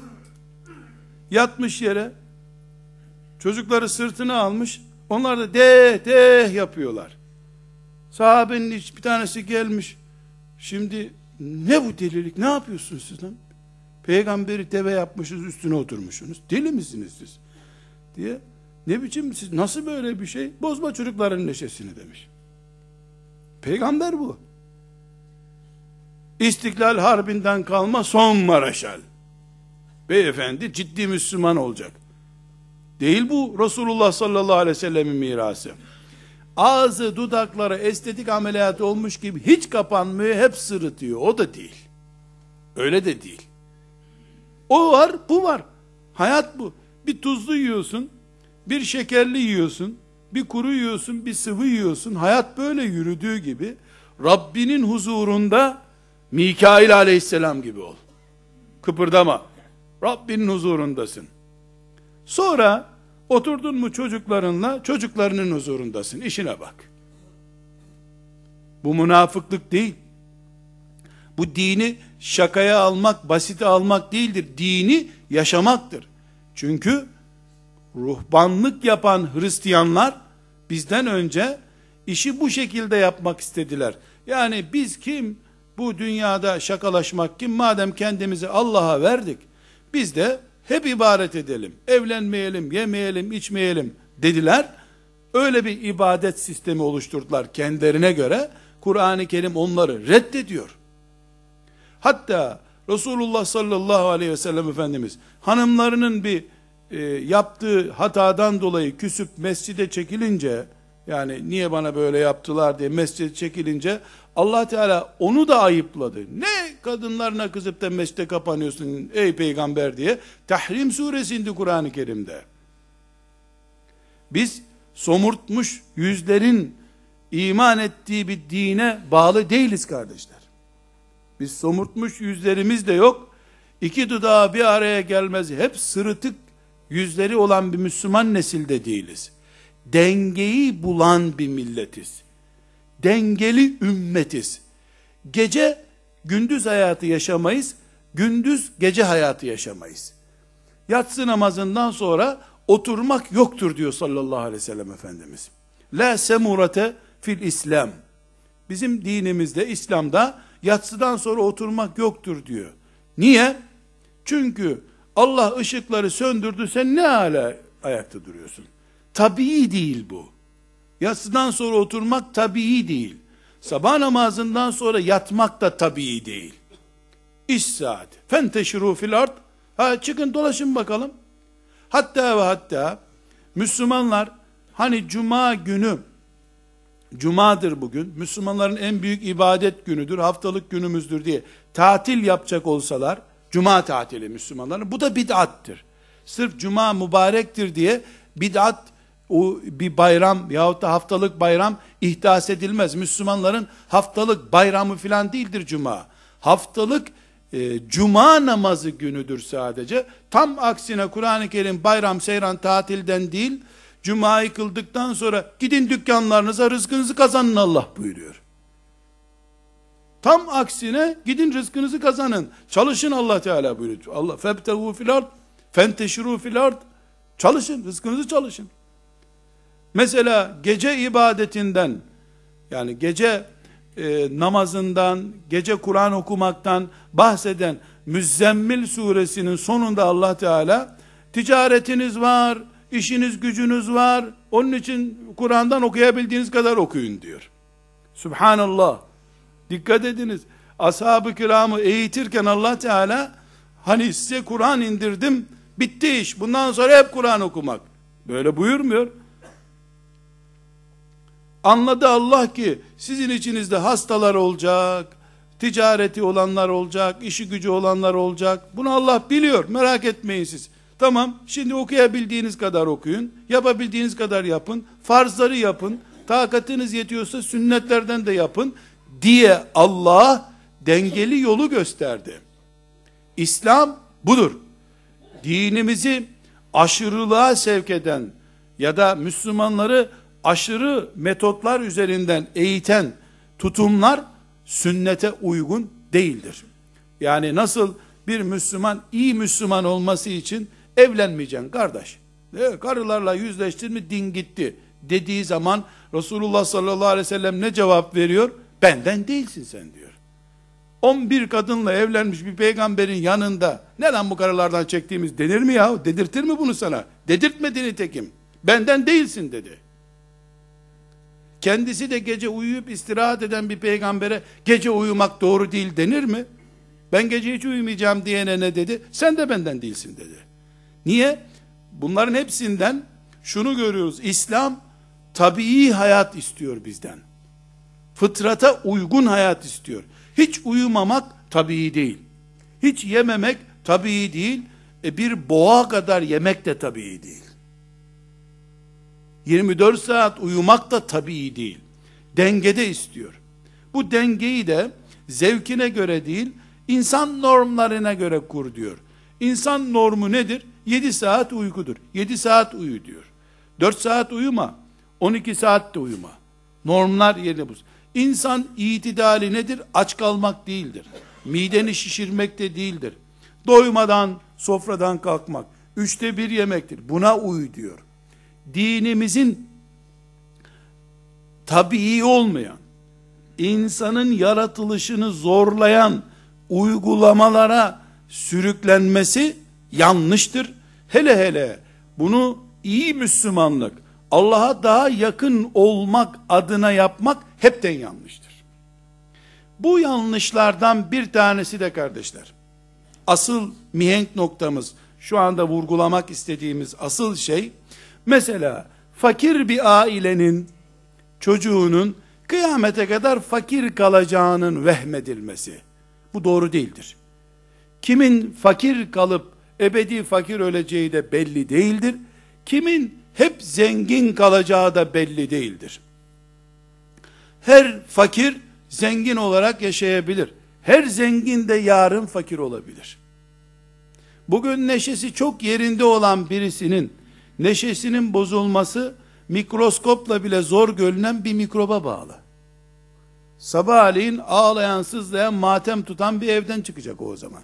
Yatmış yere, çocukları sırtına almış, onlar da de de yapıyorlar. Sahabenin bir tanesi gelmiş, şimdi ne bu delilik, ne yapıyorsunuz siz lan? Peygamberi deve yapmışız, üstüne oturmuşsunuz, deli misiniz siz? Diye, ne biçim siz, nasıl böyle bir şey? Bozma çocukların neşesini demiş. Peygamber bu. İstiklal Harbi'nden kalma son Maraşal. Beyefendi ciddi Müslüman olacak. Değil bu Resulullah sallallahu aleyhi ve sellemin mirası. Ağzı dudakları estetik ameliyatı olmuş gibi hiç kapanmıyor, hep sırıtıyor. O da değil. Öyle de değil. O var, bu var. Hayat bu. Bir tuzlu yiyorsun, bir şekerli yiyorsun, bir kuru yiyorsun, bir sıvı yiyorsun. Hayat böyle yürüdüğü gibi Rabbinin huzurunda Mikail aleyhisselam gibi ol. Kıpırdama. Rabbinin huzurundasın. Sonra oturdun mu çocuklarınla, çocuklarının huzurundasın. İşine bak. Bu münafıklık değil. Bu dini şakaya almak, basite almak değildir. Dini yaşamaktır. Çünkü ruhbanlık yapan Hristiyanlar bizden önce işi bu şekilde yapmak istediler. Yani biz kim? Bu dünyada şakalaşmak kim? Madem kendimizi Allah'a verdik, biz de hep ibadet edelim. Evlenmeyelim, yemeyelim, içmeyelim dediler. Öyle bir ibadet sistemi oluşturdular kendilerine göre. Kur'an-ı Kerim onları reddediyor. Hatta Resulullah sallallahu aleyhi ve sellem Efendimiz hanımlarının bir e, yaptığı hatadan dolayı küsüp mescide çekilince, yani niye bana böyle yaptılar diye mescide çekilince, Allah Teala onu da ayıpladı. Ne kadınlarına kızıp da mescide kapanıyorsun ey peygamber diye. Tahrim suresi indi Kur'an-ı Kerim'de. Biz somurtmuş yüzlerin iman ettiği bir dine bağlı değiliz kardeşler. Biz somurtmuş yüzlerimiz de yok. İki dudağı bir araya gelmez. Hep sırıtık yüzleri olan bir Müslüman nesilde değiliz. Dengeyi bulan bir milletiz. Dengeli ümmetiz. Gece gündüz hayatı yaşamayız. Gündüz gece hayatı yaşamayız. Yatsı namazından sonra oturmak yoktur diyor sallallahu aleyhi ve sellem Efendimiz. La semurete fil İslam. Bizim dinimizde, İslam'da yatsıdan sonra oturmak yoktur diyor. Niye? Çünkü Allah ışıkları söndürdü, sen ne hala ayakta duruyorsun? Tabii değil bu. Yatsıdan sonra oturmak tabii değil. Sabah namazından sonra yatmak da tabii değil. İş saati. Fenteşiru fil ard. Ha, çıkın dolaşın bakalım. Hatta ve hatta Müslümanlar hani cuma günü, cumadır bugün, Müslümanların en büyük ibadet günüdür, haftalık günümüzdür diye tatil yapacak olsalar, cuma tatili Müslümanların, bu da bid'attır. Sırf cuma mübarektir diye bid'at, o bir bayram yahut da haftalık bayram ihdas edilmez. Müslümanların haftalık bayramı filan değildir cuma. Haftalık e, cuma namazı günüdür sadece. Tam aksine Kur'an-ı Kerim bayram, seyran, tatilden değil, cumayı kıldıktan sonra gidin dükkanlarınıza rızkınızı kazanın Allah buyuruyor. Tam aksine gidin rızkınızı kazanın. Çalışın Allah Teala buyuruyor. Allah febtehu fil ard fenteşiru fil ard. Çalışın, rızkınızı çalışın. Mesela gece ibadetinden, yani gece e, namazından, gece Kur'an okumaktan bahseden Müzzemmil suresinin sonunda Allah Teala, ticaretiniz var, işiniz gücünüz var, onun için Kur'an'dan okuyabildiğiniz kadar okuyun diyor. Subhanallah. Dikkat ediniz. Ashab-ı kiramı eğitirken Allah Teala, hani size Kur'an indirdim, bitti iş, bundan sonra hep Kur'an okumak. Böyle buyurmuyor. Anladı Allah ki sizin içinizde hastalar olacak, ticareti olanlar olacak, işi gücü olanlar olacak. Bunu Allah biliyor, merak etmeyin siz. Tamam, şimdi okuyabildiğiniz kadar okuyun, yapabildiğiniz kadar yapın, farzları yapın, takatiniz yetiyorsa sünnetlerden de yapın diye Allah dengeli yolu gösterdi. İslam budur. Dinimizi aşırılığa sevk eden ya da Müslümanları aşırı metotlar üzerinden eğiten tutumlar sünnete uygun değildir. Yani nasıl bir Müslüman iyi Müslüman olması için evlenmeyeceksin kardeş. E, karılarla yüzleştin mi din gitti dediği zaman Resulullah sallallahu aleyhi ve sellem ne cevap veriyor? Benden değilsin sen diyor. on bir kadınla evlenmiş bir peygamberin yanında ne lan bu karılardan çektiğimiz denir mi ya? Dedirtir mi bunu sana? Dedirtmedi nitekim. Benden değilsin dedi. Kendisi de gece uyuyup istirahat eden bir peygambere gece uyumak doğru değil denir mi? Ben gece hiç uyumayacağım diyene ne dedi? Sen de benden değilsin dedi. Niye? Bunların hepsinden şunu görüyoruz. İslam tabii hayat istiyor bizden. Fıtrata uygun hayat istiyor. Hiç uyumamak tabii değil. Hiç yememek tabii değil. E bir boğa kadar yemek de tabii değil. yirmi dört saat uyumak da tabii değil. Dengede istiyor. Bu dengeyi de zevkine göre değil, insan normlarına göre kur diyor. İnsan normu nedir? yedi saat uykudur. yedi saat uyu diyor. dört saat uyuma, on iki saat de uyuma. Normlar yerine buz. İnsan itidali nedir? Aç kalmak değildir. Mideni şişirmek de değildir. Doymadan sofradan kalkmak, üçte bir yemektir. Buna uy diyor. Dinimizin tabii olmayan, insanın yaratılışını zorlayan uygulamalara sürüklenmesi yanlıştır. Hele hele bunu iyi Müslümanlık, Allah'a daha yakın olmak adına yapmak hepten yanlıştır. Bu yanlışlardan bir tanesi de kardeşler, asıl mihenk noktamız, şu anda vurgulamak istediğimiz asıl şey, mesela fakir bir ailenin çocuğunun kıyamete kadar fakir kalacağının vehmedilmesi. Bu doğru değildir. Kimin fakir kalıp ebedi fakir öleceği de belli değildir. Kimin hep zengin kalacağı da belli değildir. Her fakir zengin olarak yaşayabilir. Her zengin de yarın fakir olabilir. Bugün neşesi çok yerinde olan birisinin neşesinin bozulması mikroskopla bile zor görünen bir mikroba bağlı. Sabahleyin ağlayan, sızlayan, matem tutan bir evden çıkacak o zaman.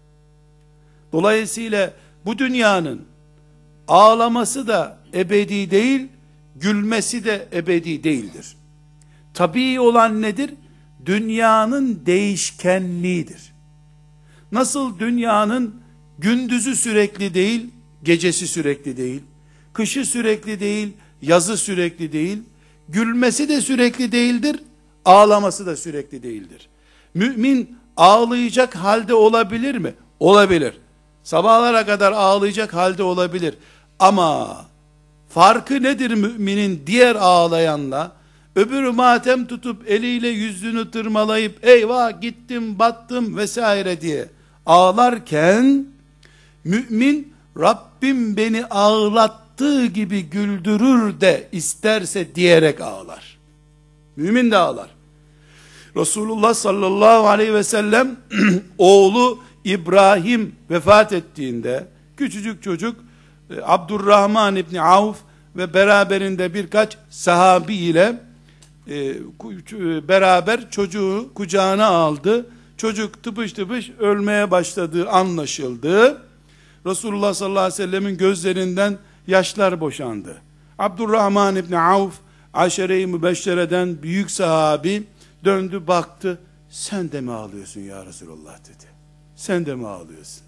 Dolayısıyla bu dünyanın ağlaması da ebedi değil, gülmesi de ebedi değildir. Tabii olan nedir? Dünyanın değişkenliğidir. Nasıl dünyanın gündüzü sürekli değil, gecesi sürekli değil, kışı sürekli değil, yazı sürekli değil, gülmesi de sürekli değildir, ağlaması da sürekli değildir. Mümin ağlayacak halde olabilir mi? Olabilir. Sabahlara kadar ağlayacak halde olabilir. Ama farkı nedir müminin diğer ağlayanla? Öbürü matem tutup eliyle yüzünü tırmalayıp eyvah gittim battım vesaire diye ağlarken, mümin Rabbim beni ağlattığı gibi güldürür de isterse diyerek ağlar. Mümin de ağlar. Resulullah sallallahu aleyhi ve sellem oğlu İbrahim vefat ettiğinde, küçücük çocuk Abdurrahman İbni Avf ve beraberinde birkaç sahabi ile e, beraber çocuğu kucağına aldı. Çocuk tıpış tıpış ölmeye başladığı anlaşıldı. Resulullah sallallahu aleyhi ve sellemin gözlerinden yaşlar boşandı. Abdurrahman İbni Avf, Aşere-i Mübeşşere'den büyük sahabi, döndü baktı, sen de mi ağlıyorsun ya Resulullah dedi. Sen de mi ağlıyorsun?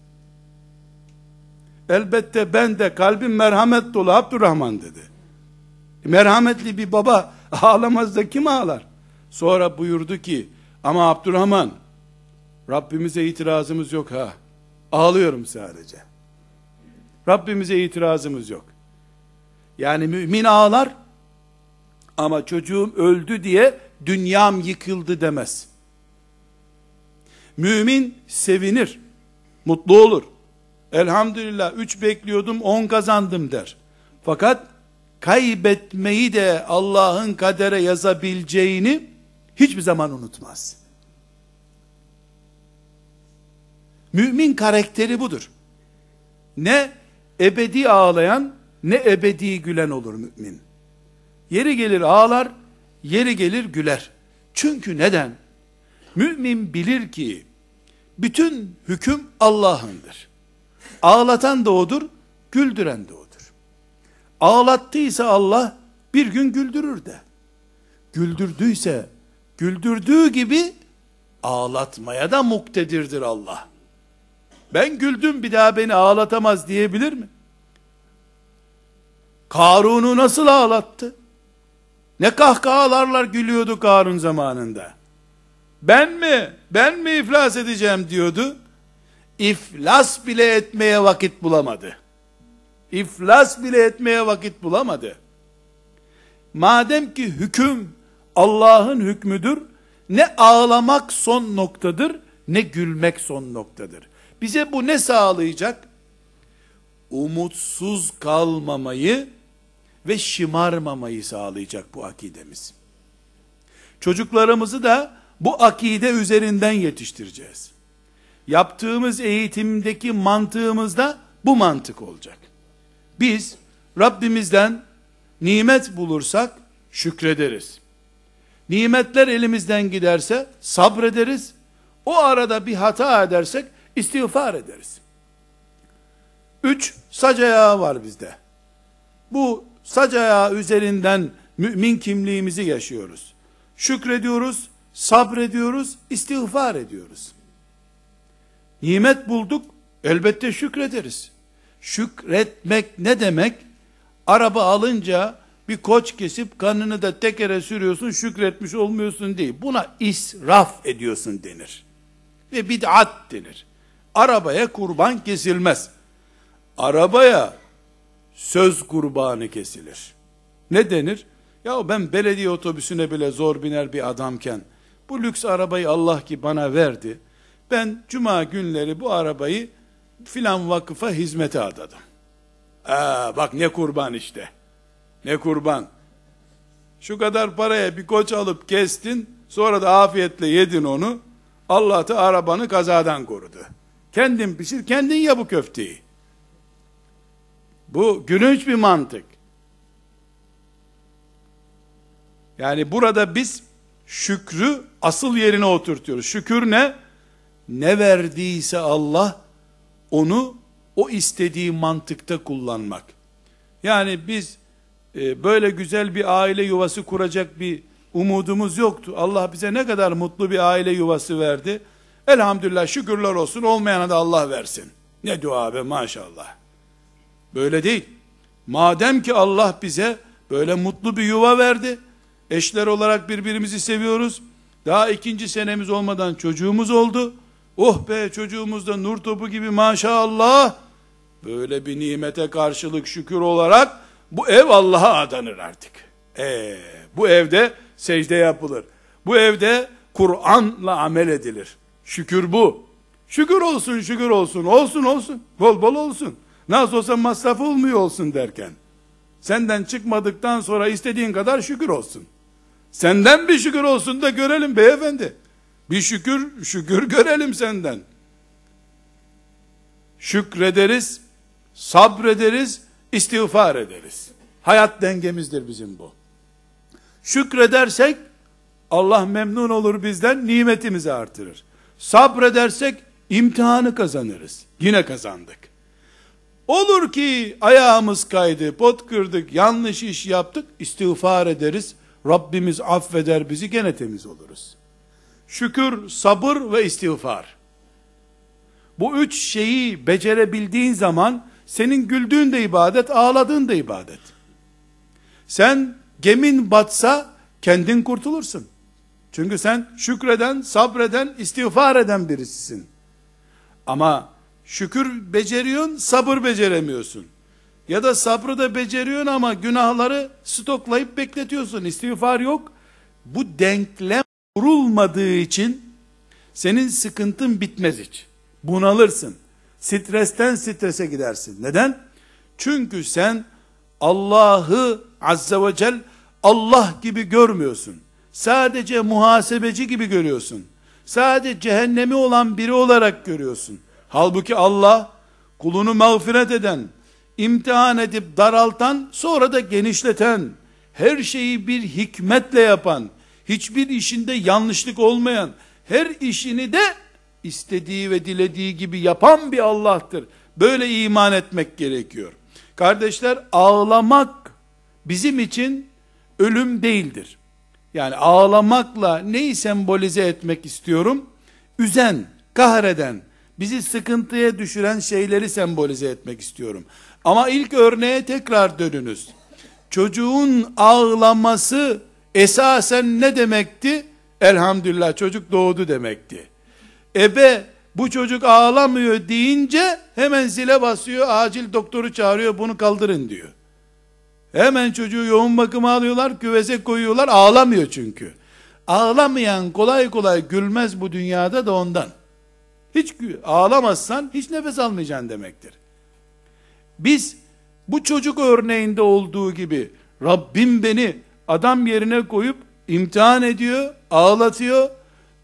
Elbette ben de, kalbim merhamet dolu Abdurrahman dedi. Merhametli bir baba ağlamaz da kim ağlar? Sonra buyurdu ki, ama Abdurrahman, Rabbimize itirazımız yok ha. Ağlıyorum sadece. Rabbimize itirazımız yok. Yani mümin ağlar, ama çocuğum öldü diye dünyam yıkıldı demez. Mümin sevinir, mutlu olur. Elhamdülillah üç bekliyordum, on kazandım der. Fakat kaybetmeyi de Allah'ın kadere yazabileceğini hiçbir zaman unutmaz. Mümin karakteri budur. Ne ebedi ağlayan, ne ebedi gülen olur mümin. Yeri gelir ağlar, yeri gelir güler. Çünkü neden? Mümin bilir ki bütün hüküm Allah'ındır. Ağlatan da odur, güldüren de odur. Ağlattıysa Allah bir gün güldürür de. Güldürdüyse güldürdüğü gibi ağlatmaya da muktedirdir Allah. Ben güldüm, bir daha beni ağlatamaz diyebilir mi? Karun'u nasıl ağlattı? Ne kahkahalarla gülüyordu Karun zamanında. Ben mi? Ben mi iflas edeceğim diyordu. İflas bile etmeye vakit bulamadı. İflas bile etmeye vakit bulamadı. Madem ki hüküm Allah'ın hükmüdür, ne ağlamak son noktadır, ne gülmek son noktadır. Bize bu ne sağlayacak? Umutsuz kalmamayı ve şımarmamayı sağlayacak bu akidemiz. Çocuklarımızı da bu akide üzerinden yetiştireceğiz. Yaptığımız eğitimdeki mantığımızda bu mantık olacak. Biz Rabbimizden nimet bulursak şükrederiz. Nimetler elimizden giderse sabrederiz. O arada bir hata edersek istiğfar ederiz. Üç, sac ayağı var bizde. Bu sac ayağı üzerinden mümin kimliğimizi yaşıyoruz. Şükrediyoruz, sabrediyoruz, istiğfar ediyoruz. Nimet bulduk, elbette şükrederiz. Şükretmek ne demek? Araba alınca bir koç kesip karnını da tekere sürüyorsun, şükretmiş olmuyorsun değil. Buna israf ediyorsun denir. Ve bid'at denir. Arabaya kurban kesilmez. Arabaya söz kurbanı kesilir. Ne denir? Ya ben belediye otobüsüne bile zor biner bir adamken, bu lüks arabayı Allah ki bana verdi. Ben cuma günleri bu arabayı filan vakıfa hizmete adadım. Aa, bak ne kurban işte. Ne kurban. Şu kadar paraya bir koç alıp kestin, sonra da afiyetle yedin onu. Allah da arabanı kazadan korudu. Kendin pişir, kendin ye bu köfteyi. Bu gülünç bir mantık. Yani burada biz şükrü asıl yerine oturtuyoruz. Şükür ne? Ne verdiyse Allah, onu o istediği mantıkta kullanmak. Yani biz e, böyle güzel bir aile yuvası kuracak bir umudumuz yoktu. Allah bize ne kadar mutlu bir aile yuvası verdi. Elhamdülillah, şükürler olsun, olmayana da Allah versin. Ne dua be, maşallah. Böyle değil. Madem ki Allah bize böyle mutlu bir yuva verdi, eşler olarak birbirimizi seviyoruz, daha ikinci senemiz olmadan çocuğumuz oldu, oh be, çocuğumuz da nur topu gibi maşallah, böyle bir nimete karşılık şükür olarak bu ev Allah'a adanır artık. Ee, bu evde secde yapılır. Bu evde Kur'an'la amel edilir. Şükür bu. Şükür olsun, şükür olsun, olsun olsun, bol bol olsun. Nasıl olsa masraf olmuyor olsun derken, senden çıkmadıktan sonra istediğin kadar şükür olsun. Senden bir şükür olsun da görelim beyefendi. Bir şükür, şükür görelim senden. Şükrederiz, sabrederiz, istiğfar ederiz. Hayat dengemizdir bizim bu. Şükredersek Allah memnun olur bizden, nimetimizi artırır. Sabredersek imtihanı kazanırız. Yine kazandık. Olur ki ayağımız kaydı, pot kırdık, yanlış iş yaptık, istiğfar ederiz. Rabbimiz affeder bizi, gene temiz oluruz. Şükür, sabır ve istiğfar. Bu üç şeyi becerebildiğin zaman senin güldüğün de ibadet, ağladığın da ibadet. Sen gemin batsa kendin kurtulursun. Çünkü sen şükreden, sabreden, istiğfar eden birisisin. Ama şükür beceriyorsun, sabır beceremiyorsun. Ya da sabrı da beceriyorsun ama günahları stoklayıp bekletiyorsun. İstiğfar yok. Bu denklem kurulmadığı için senin sıkıntın bitmez hiç. Bunalırsın. Stresten strese gidersin. Neden? Çünkü sen Allah'ı azze ve cel Allah gibi görmüyorsun. Sadece muhasebeci gibi görüyorsun. Sadece cehennemi olan biri olarak görüyorsun. Halbuki Allah kulunu mağfiret eden, imtihan edip daraltan, sonra da genişleten, her şeyi bir hikmetle yapan, hiçbir işinde yanlışlık olmayan, her işini de istediği ve dilediği gibi yapan bir Allah'tır. Böyle iman etmek gerekiyor. Kardeşler, ağlamak bizim için ölüm değildir. Yani ağlamakla neyi sembolize etmek istiyorum? Üzen, kahreden, bizi sıkıntıya düşüren şeyleri sembolize etmek istiyorum. Ama ilk örneğe tekrar dönünüz. Çocuğun ağlaması esasen ne demekti? Elhamdülillah çocuk doğdu demekti. Ebe bu çocuk ağlamıyor deyince hemen zile basıyor, acil doktoru çağırıyor, bunu kaldırın diyor. Hemen çocuğu yoğun bakıma alıyorlar, küveze koyuyorlar, ağlamıyor çünkü. Ağlamayan kolay kolay gülmez bu dünyada da ondan. Hiç ağlamazsan hiç nefes almayacaksın demektir. Biz bu çocuk örneğinde olduğu gibi Rabbim beni adam yerine koyup imtihan ediyor, ağlatıyor.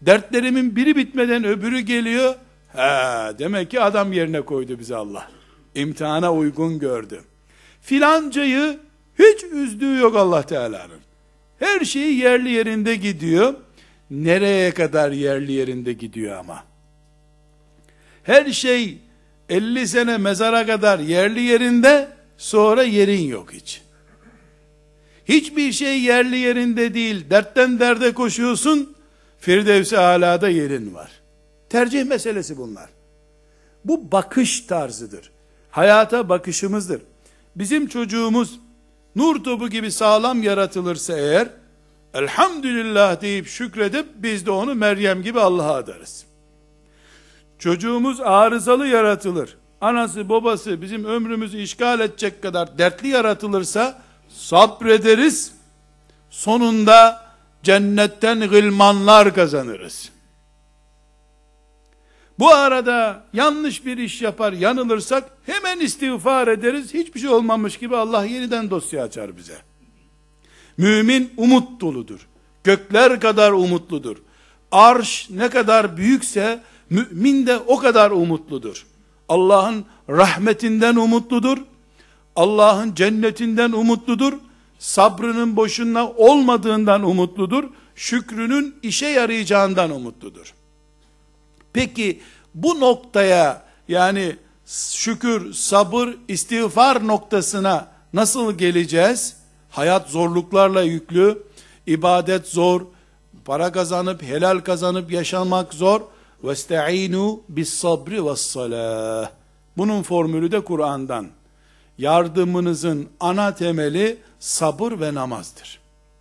Dertlerimin biri bitmeden öbürü geliyor. Ha, demek ki adam yerine koydu bizi Allah. İmtihana uygun gördü. Filancayı hiç üzdüğü yok Allah Teala'nın. Her şeyi yerli yerinde gidiyor. Nereye kadar yerli yerinde gidiyor ama? Her şey elli sene mezara kadar yerli yerinde, sonra yerin yok hiç. Hiçbir şey yerli yerinde değil. Dertten derde koşuyorsun, Firdevs-i Alâ'da yerin var. Tercih meselesi bunlar. Bu bakış tarzıdır. Hayata bakışımızdır. Bizim çocuğumuz nur topu gibi sağlam yaratılırsa eğer, elhamdülillah deyip şükredip biz de onu Meryem gibi Allah'a adarız. Çocuğumuz arızalı yaratılır, anası babası bizim ömrümüzü işgal edecek kadar dertli yaratılırsa sabrederiz, sonunda cennetten gılmanlar kazanırız. Bu arada yanlış bir iş yapar, yanılırsak hemen istiğfar ederiz, hiçbir şey olmamış gibi Allah yeniden dosya açar bize. Mümin umut doludur. Gökler kadar umutludur. Arş ne kadar büyükse mümin de o kadar umutludur. Allah'ın rahmetinden umutludur. Allah'ın cennetinden umutludur. Sabrının boşuna olmadığından umutludur. Şükrünün işe yarayacağından umutludur. Peki bu noktaya, yani şükür, sabır, istiğfar noktasına nasıl geleceğiz? Hayat zorluklarla yüklü, ibadet zor, para kazanıp helal kazanıp yaşamak zor. وَاسْتَعِينُوا بِالصَّبْرِ وَالصَّلَاةِ. Bunun formülü de Kur'an'dan. Yardımınızın ana temeli sabır ve namazdır.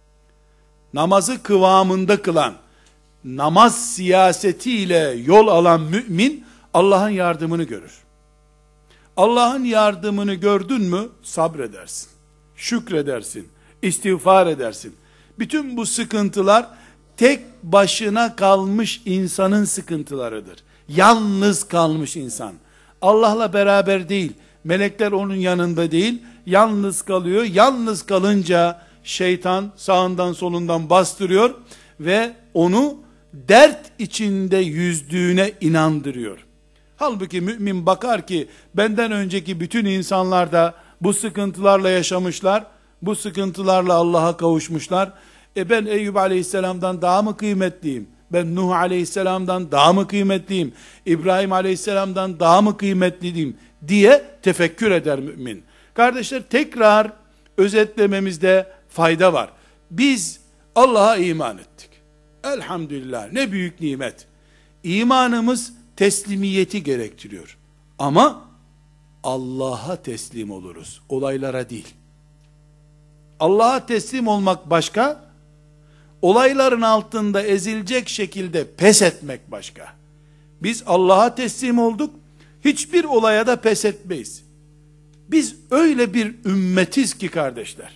Namazı kıvamında kılan, namaz siyasetiyle yol alan mümin Allah'ın yardımını görür. Allah'ın yardımını gördün mü sabredersin, şükredersin, istiğfar edersin. Bütün bu sıkıntılar tek başına kalmış insanın sıkıntılarıdır. Yalnız kalmış insan. Allah'la beraber değil, melekler onun yanında değil, yalnız kalıyor. Yalnız kalınca şeytan sağından solundan bastırıyor ve onu dert içinde yüzdüğüne inandırıyor. Halbuki mümin bakar ki benden önceki bütün insanlar da bu sıkıntılarla yaşamışlar, bu sıkıntılarla Allah'a kavuşmuşlar. E ben Eyüp Aleyhisselam'dan daha mı kıymetliyim? Ben Nuh Aleyhisselam'dan daha mı kıymetliyim? İbrahim Aleyhisselam'dan daha mı kıymetliyim diye tefekkür eder mümin. Kardeşler, tekrar özetlememizde fayda var. Biz Allah'a iman ettik. Elhamdülillah, ne büyük nimet. İmanımız teslimiyeti gerektiriyor. Ama Allah'a teslim oluruz, olaylara değil. Allah'a teslim olmak başka, olayların altında ezilecek şekilde pes etmek başka. Biz Allah'a teslim olduk, hiçbir olaya da pes etmeyiz. Biz öyle bir ümmetiz ki kardeşler.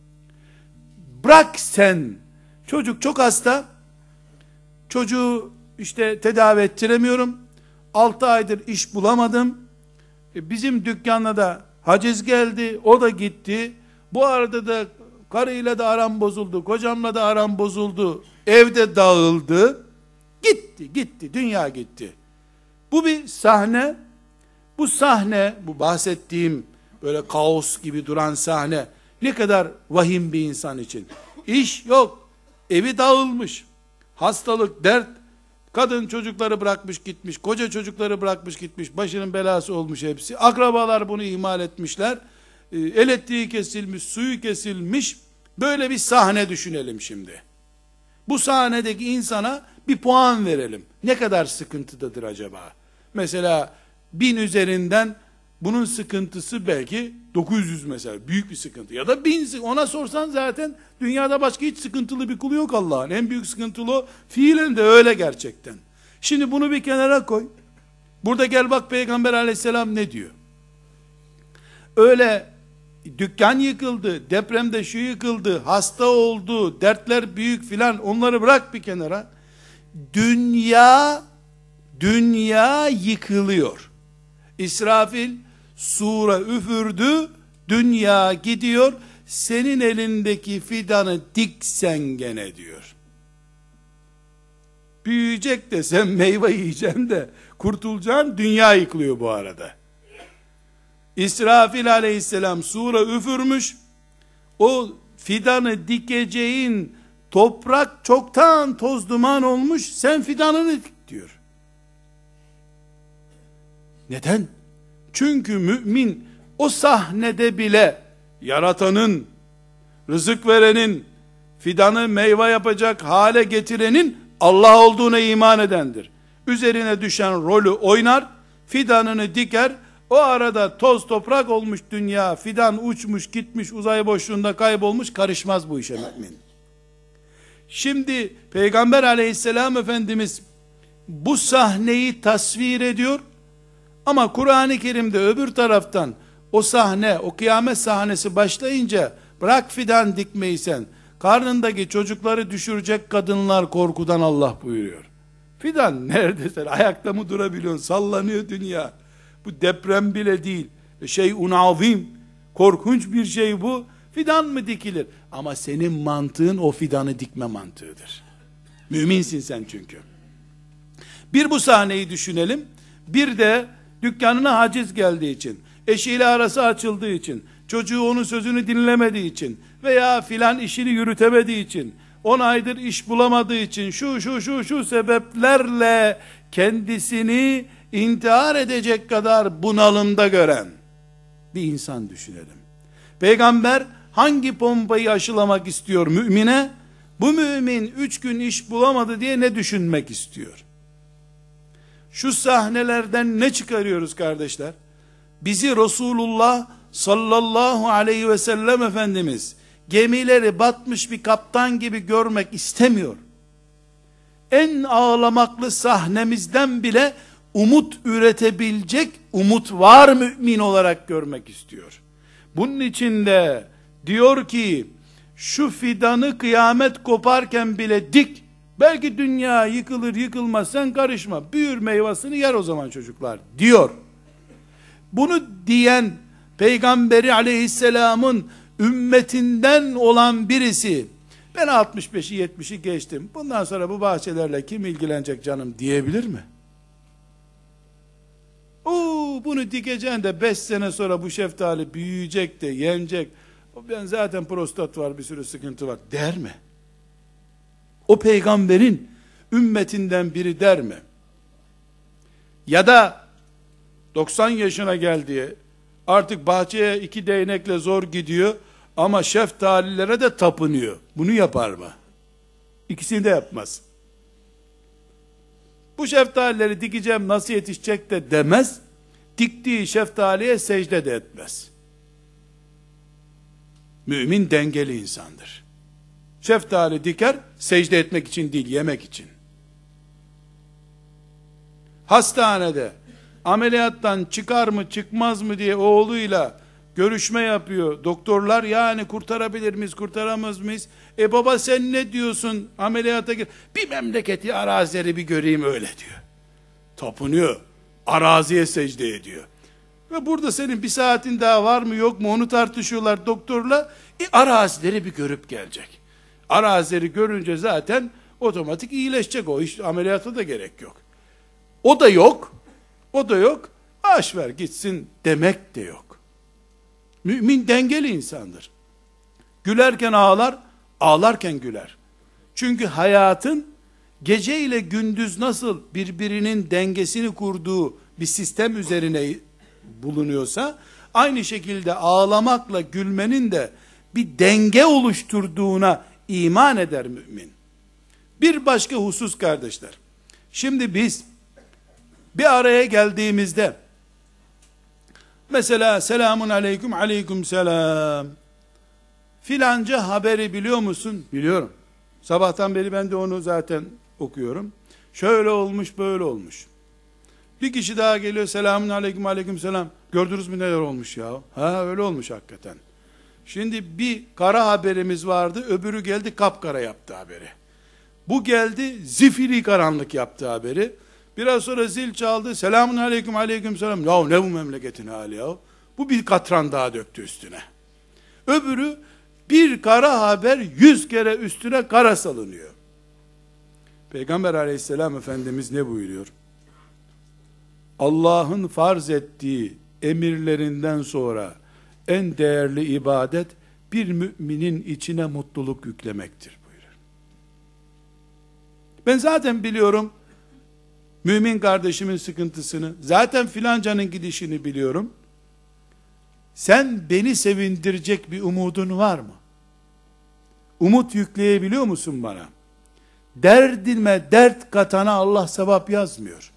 Bırak sen, çocuk çok hasta, çocuğu işte tedavi ettiremiyorum, altı aydır iş bulamadım, e bizim dükkana da haciz geldi, o da gitti, bu arada da karıyla da aram bozuldu, kocamla da aram bozuldu, evde dağıldı, gitti gitti, dünya gitti. Bu bir sahne, bu sahne, bu bahsettiğim böyle kaos gibi duran sahne ne kadar vahim bir insan için. İş yok, evi dağılmış, hastalık, dert, kadın çocukları bırakmış gitmiş, koca çocukları bırakmış gitmiş, başının belası olmuş hepsi, akrabalar bunu ihmal etmişler, elektriği kesilmiş, suyu kesilmiş, böyle bir sahne düşünelim şimdi. Bu sahnedeki insana bir puan verelim. Ne kadar sıkıntıdadır acaba? Mesela bin üzerinden bunun sıkıntısı belki dokuz yüz mesela, büyük bir sıkıntı. Ya da bin, ona sorsan zaten dünyada başka hiç sıkıntılı bir kulu yok Allah'ın. En büyük sıkıntılı o, fiilen de öyle gerçekten. Şimdi bunu bir kenara koy. Burada gel bak Peygamber aleyhisselam ne diyor? Öyle dükkan yıkıldı, depremde şu yıkıldı, hasta oldu, dertler büyük filan, onları bırak bir kenara. Dünya, dünya yıkılıyor. İsrafil sura üfürdü, dünya gidiyor, senin elindeki fidanı diksen gene diyor. Büyüyecek de sen meyve yiyeceksin de kurtulacaksın, dünya yıkılıyor bu arada. İsrafil aleyhisselam sura üfürmüş. O fidanı dikeceğin toprak çoktan toz duman olmuş. Sen fidanını dik diyor. Neden? Çünkü mümin o sahnede bile yaratanın, rızık verenin, fidanı meyve yapacak hale getirenin Allah olduğuna iman edendir. Üzerine düşen rolü oynar, fidanını diker, o arada toz toprak olmuş dünya, fidan uçmuş gitmiş uzay boşluğunda kaybolmuş, karışmaz bu işe mümin. Şimdi Peygamber aleyhisselam Efendimiz bu sahneyi tasvir ediyor, ama Kur'an-ı Kerim'de öbür taraftan o sahne, o kıyamet sahnesi başlayınca, bırak fidan dikmeyi sen, karnındaki çocukları düşürecek kadınlar korkudan Allah buyuruyor. Fidan nerede sen? Ayakta mı durabiliyorsun? Sallanıyor dünya. Bu deprem bile değil. Şey'un azim. Korkunç bir şey bu. Fidan mı dikilir? Ama senin mantığın o fidanı dikme mantığıdır. Müminsin sen çünkü. Bir bu sahneyi düşünelim. Bir de dükkanına haciz geldiği için, eşiyle arası açıldığı için, çocuğu onun sözünü dinlemediği için veya filan işini yürütemediği için, on aydır iş bulamadığı için, şu şu şu şu sebeplerle kendisini intihar edecek kadar bunalımda gören bir insan düşünelim. Peygamber hangi pompayı aşılamak istiyor mümine? Bu mümin üç gün iş bulamadı diye ne düşünmek istiyor? Şu sahnelerden ne çıkarıyoruz kardeşler? Bizi Resulullah sallallahu aleyhi ve sellem Efendimiz gemileri batmış bir kaptan gibi görmek istemiyor. En ağlamaklı sahnemizden bile umut üretebilecek umut var mümin olarak görmek istiyor. Bunun için de diyor ki, şu fidanı kıyamet koparken bile dik, belki dünya yıkılır yıkılmaz sen karışma, büyür meyvasını yer o zaman çocuklar diyor. Bunu diyen Peygamberi aleyhisselamın ümmetinden olan birisi, ben altmış beşi yetmişi geçtim, bundan sonra bu bahçelerle kim ilgilenecek canım diyebilir mi? Oo, bunu dikeceksin de beş sene sonra bu şeftali büyüyecek de yenecek, ben zaten prostat var, bir sürü sıkıntı var der mi? O peygamberin ümmetinden biri der mi? Ya da doksan yaşına geldi, artık bahçeye iki değnekle zor gidiyor ama şeftalilere de tapınıyor. Bunu yapar mı? İkisini de yapmaz. Bu şeftalileri dikeceğim nasıl yetişecek de demez. Diktiği şeftaliye secde de etmez. Mümin dengeli insandır. Şeftali diker, secde etmek için değil, yemek için. Hastanede ameliyattan çıkar mı çıkmaz mı diye oğluyla görüşme yapıyor doktorlar, yani kurtarabilir miyiz kurtaramaz mıyız? E baba sen ne diyorsun, ameliyata gir, bir memleketi arazileri bir göreyim öyle diyor. Tapınıyor, araziye secde ediyor. Ve burada senin bir saatin daha var mı yok mu onu tartışıyorlar doktorla. E arazileri bir görüp gelecek. Arazileri görünce zaten otomatik iyileşecek, o iş ameliyata da gerek yok. O da yok. O da yok. Aş ver gitsin demek de yok. Mümin dengeli insandır. Gülerken ağlar, ağlarken güler. Çünkü hayatın gece ile gündüz nasıl birbirinin dengesini kurduğu bir sistem üzerine bulunuyorsa, aynı şekilde ağlamakla gülmenin de bir denge oluşturduğuna iman eder mümin. Bir başka husus kardeşler. Şimdi biz bir araya geldiğimizde mesela selamun aleyküm aleyküm selam, filanca haberi biliyor musun? Biliyorum. Sabahtan beri ben de onu zaten okuyorum. Şöyle olmuş böyle olmuş. Bir kişi daha geliyor, selamun aleyküm aleyküm selam. Gördünüz mü neler olmuş ya? Ha öyle olmuş hakikaten. Şimdi bir kara haberimiz vardı, öbürü geldi kapkara yaptı haberi. Bu geldi zifiri karanlık yaptı haberi. Biraz sonra zil çaldı, selamun aleyküm aleyküm selam. Ya ne bu memleketin hali ya? Bu bir katran daha döktü üstüne. Öbürü bir kara haber yüz kere üstüne kara salınıyor. Peygamber aleyhisselam Efendimiz ne buyuruyor? Allah'ın farz ettiği emirlerinden sonra en değerli ibadet bir müminin içine mutluluk yüklemektir buyurur. Ben zaten biliyorum mümin kardeşimin sıkıntısını, zaten filancanın gidişini biliyorum. Sen beni sevindirecek bir umudun var mı? Umut yükleyebiliyor musun bana? Derdime dert katana Allah sevap yazmıyor.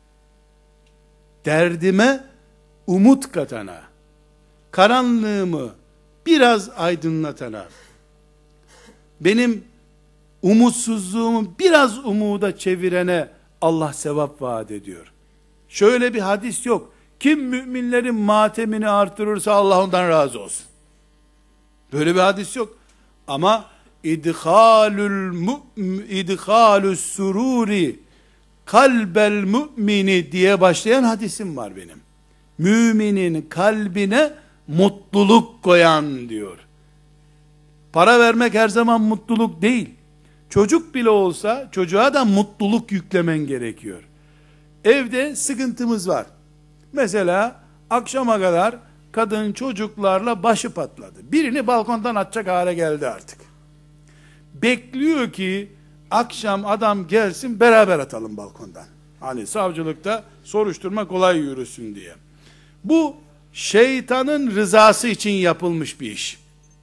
Derdime umut katana, karanlığımı biraz aydınlatana, benim umutsuzluğumu biraz umuda çevirene Allah sevap vaat ediyor. Şöyle bir hadis yok. Kim müminlerin matemini artırırsa Allah ondan razı olsun. Böyle bir hadis yok. Ama idhalul mu'min idhalus sururi kalbel mümini diye başlayan hadisim var benim. Müminin kalbine mutluluk koyan diyor. Para vermek her zaman mutluluk değil. Çocuk bile olsa çocuğa da mutluluk yüklemen gerekiyor. Evde sıkıntımız var. Mesela akşama kadar kadın çocuklarla başı patladı. Birini balkondan atacak hale geldi artık. Bekliyor ki akşam adam gelsin beraber atalım balkondan. Hani savcılıkta soruşturma kolay yürüsün diye. Bu şeytanın rızası için yapılmış bir iş.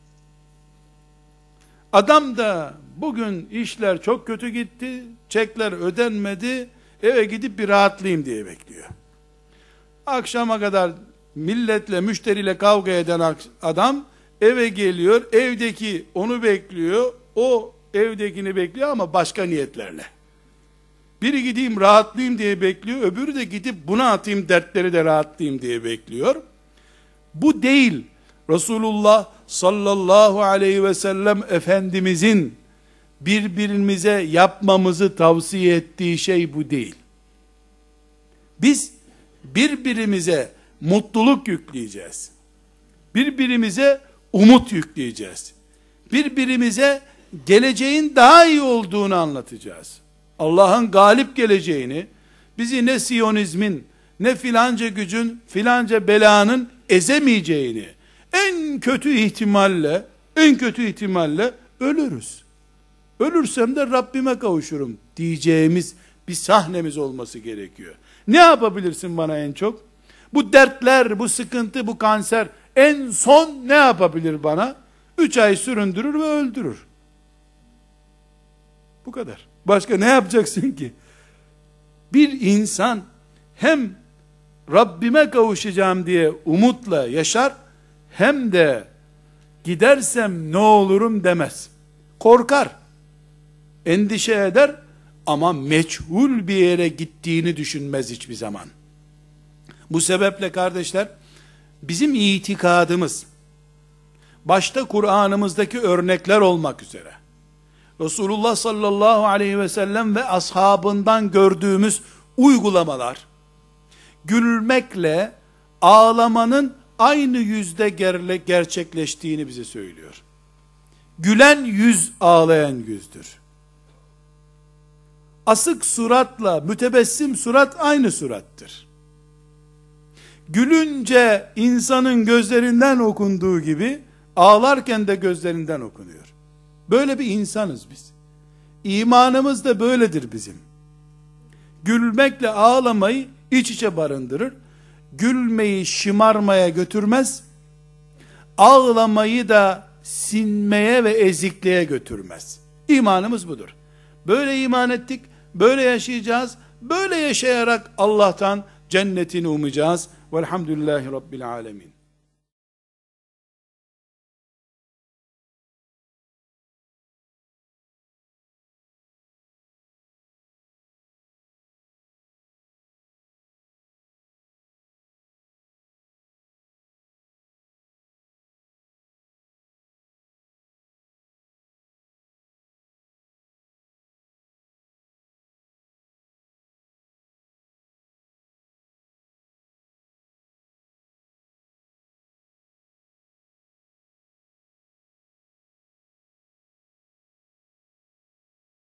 Adam da bugün işler çok kötü gitti, çekler ödenmedi, eve gidip bir rahatlayayım diye bekliyor. Akşama kadar milletle, müşteriyle kavga eden adam eve geliyor, evdeki onu bekliyor, o evdekini bekliyor ama başka niyetlerle. Biri gideyim rahatlayayım diye bekliyor, öbürü de gidip buna atayım dertleri de rahatlayayım diye bekliyor. Bu değil, Resulullah sallallahu aleyhi ve sellem Efendimizin birbirimize yapmamızı tavsiye ettiği şey bu değil. Biz birbirimize mutluluk yükleyeceğiz. Birbirimize umut yükleyeceğiz. Birbirimize geleceğin daha iyi olduğunu anlatacağız. Allah'ın galip geleceğini, bizi ne Siyonizmin, ne filanca gücün, filanca belanın ezemeyeceğini, en kötü ihtimalle, en kötü ihtimalle ölürüz. Ölürsem de Rabbime kavuşurum diyeceğimiz bir sahnemiz olması gerekiyor. Ne yapabilirsin bana en çok? Bu dertler, bu sıkıntı, bu kanser en son ne yapabilir bana? Üç ay süründürür ve öldürür. Bu kadar. Başka ne yapacaksın ki? Bir insan hem Rabbime kavuşacağım diye umutla yaşar, hem de gidersem ne olurum demez. Korkar, endişe eder ama meçhul bir yere gittiğini düşünmez hiçbir zaman. Bu sebeple kardeşler, bizim itikadımız, başta Kur'an'ımızdaki örnekler olmak üzere, Resulullah sallallahu aleyhi ve sellem ve ashabından gördüğümüz uygulamalar, gülmekle ağlamanın aynı yüzde gerçekleştiğini bize söylüyor. Gülen yüz ağlayan yüzdür. Asık suratla mütebessim surat aynı surattır. Gülünce insanın gözlerinden okunduğu gibi ağlarken de gözlerinden okunuyor. Böyle bir insanız biz. İmanımız da böyledir bizim. Gülmekle ağlamayı iç içe barındırır. Gülmeyi şımarmaya götürmez. Ağlamayı da sinmeye ve ezikliğe götürmez. İmanımız budur. Böyle iman ettik, böyle yaşayacağız. Böyle yaşayarak Allah'tan cennetini umacağız. Velhamdülillahi Rabbil alemin.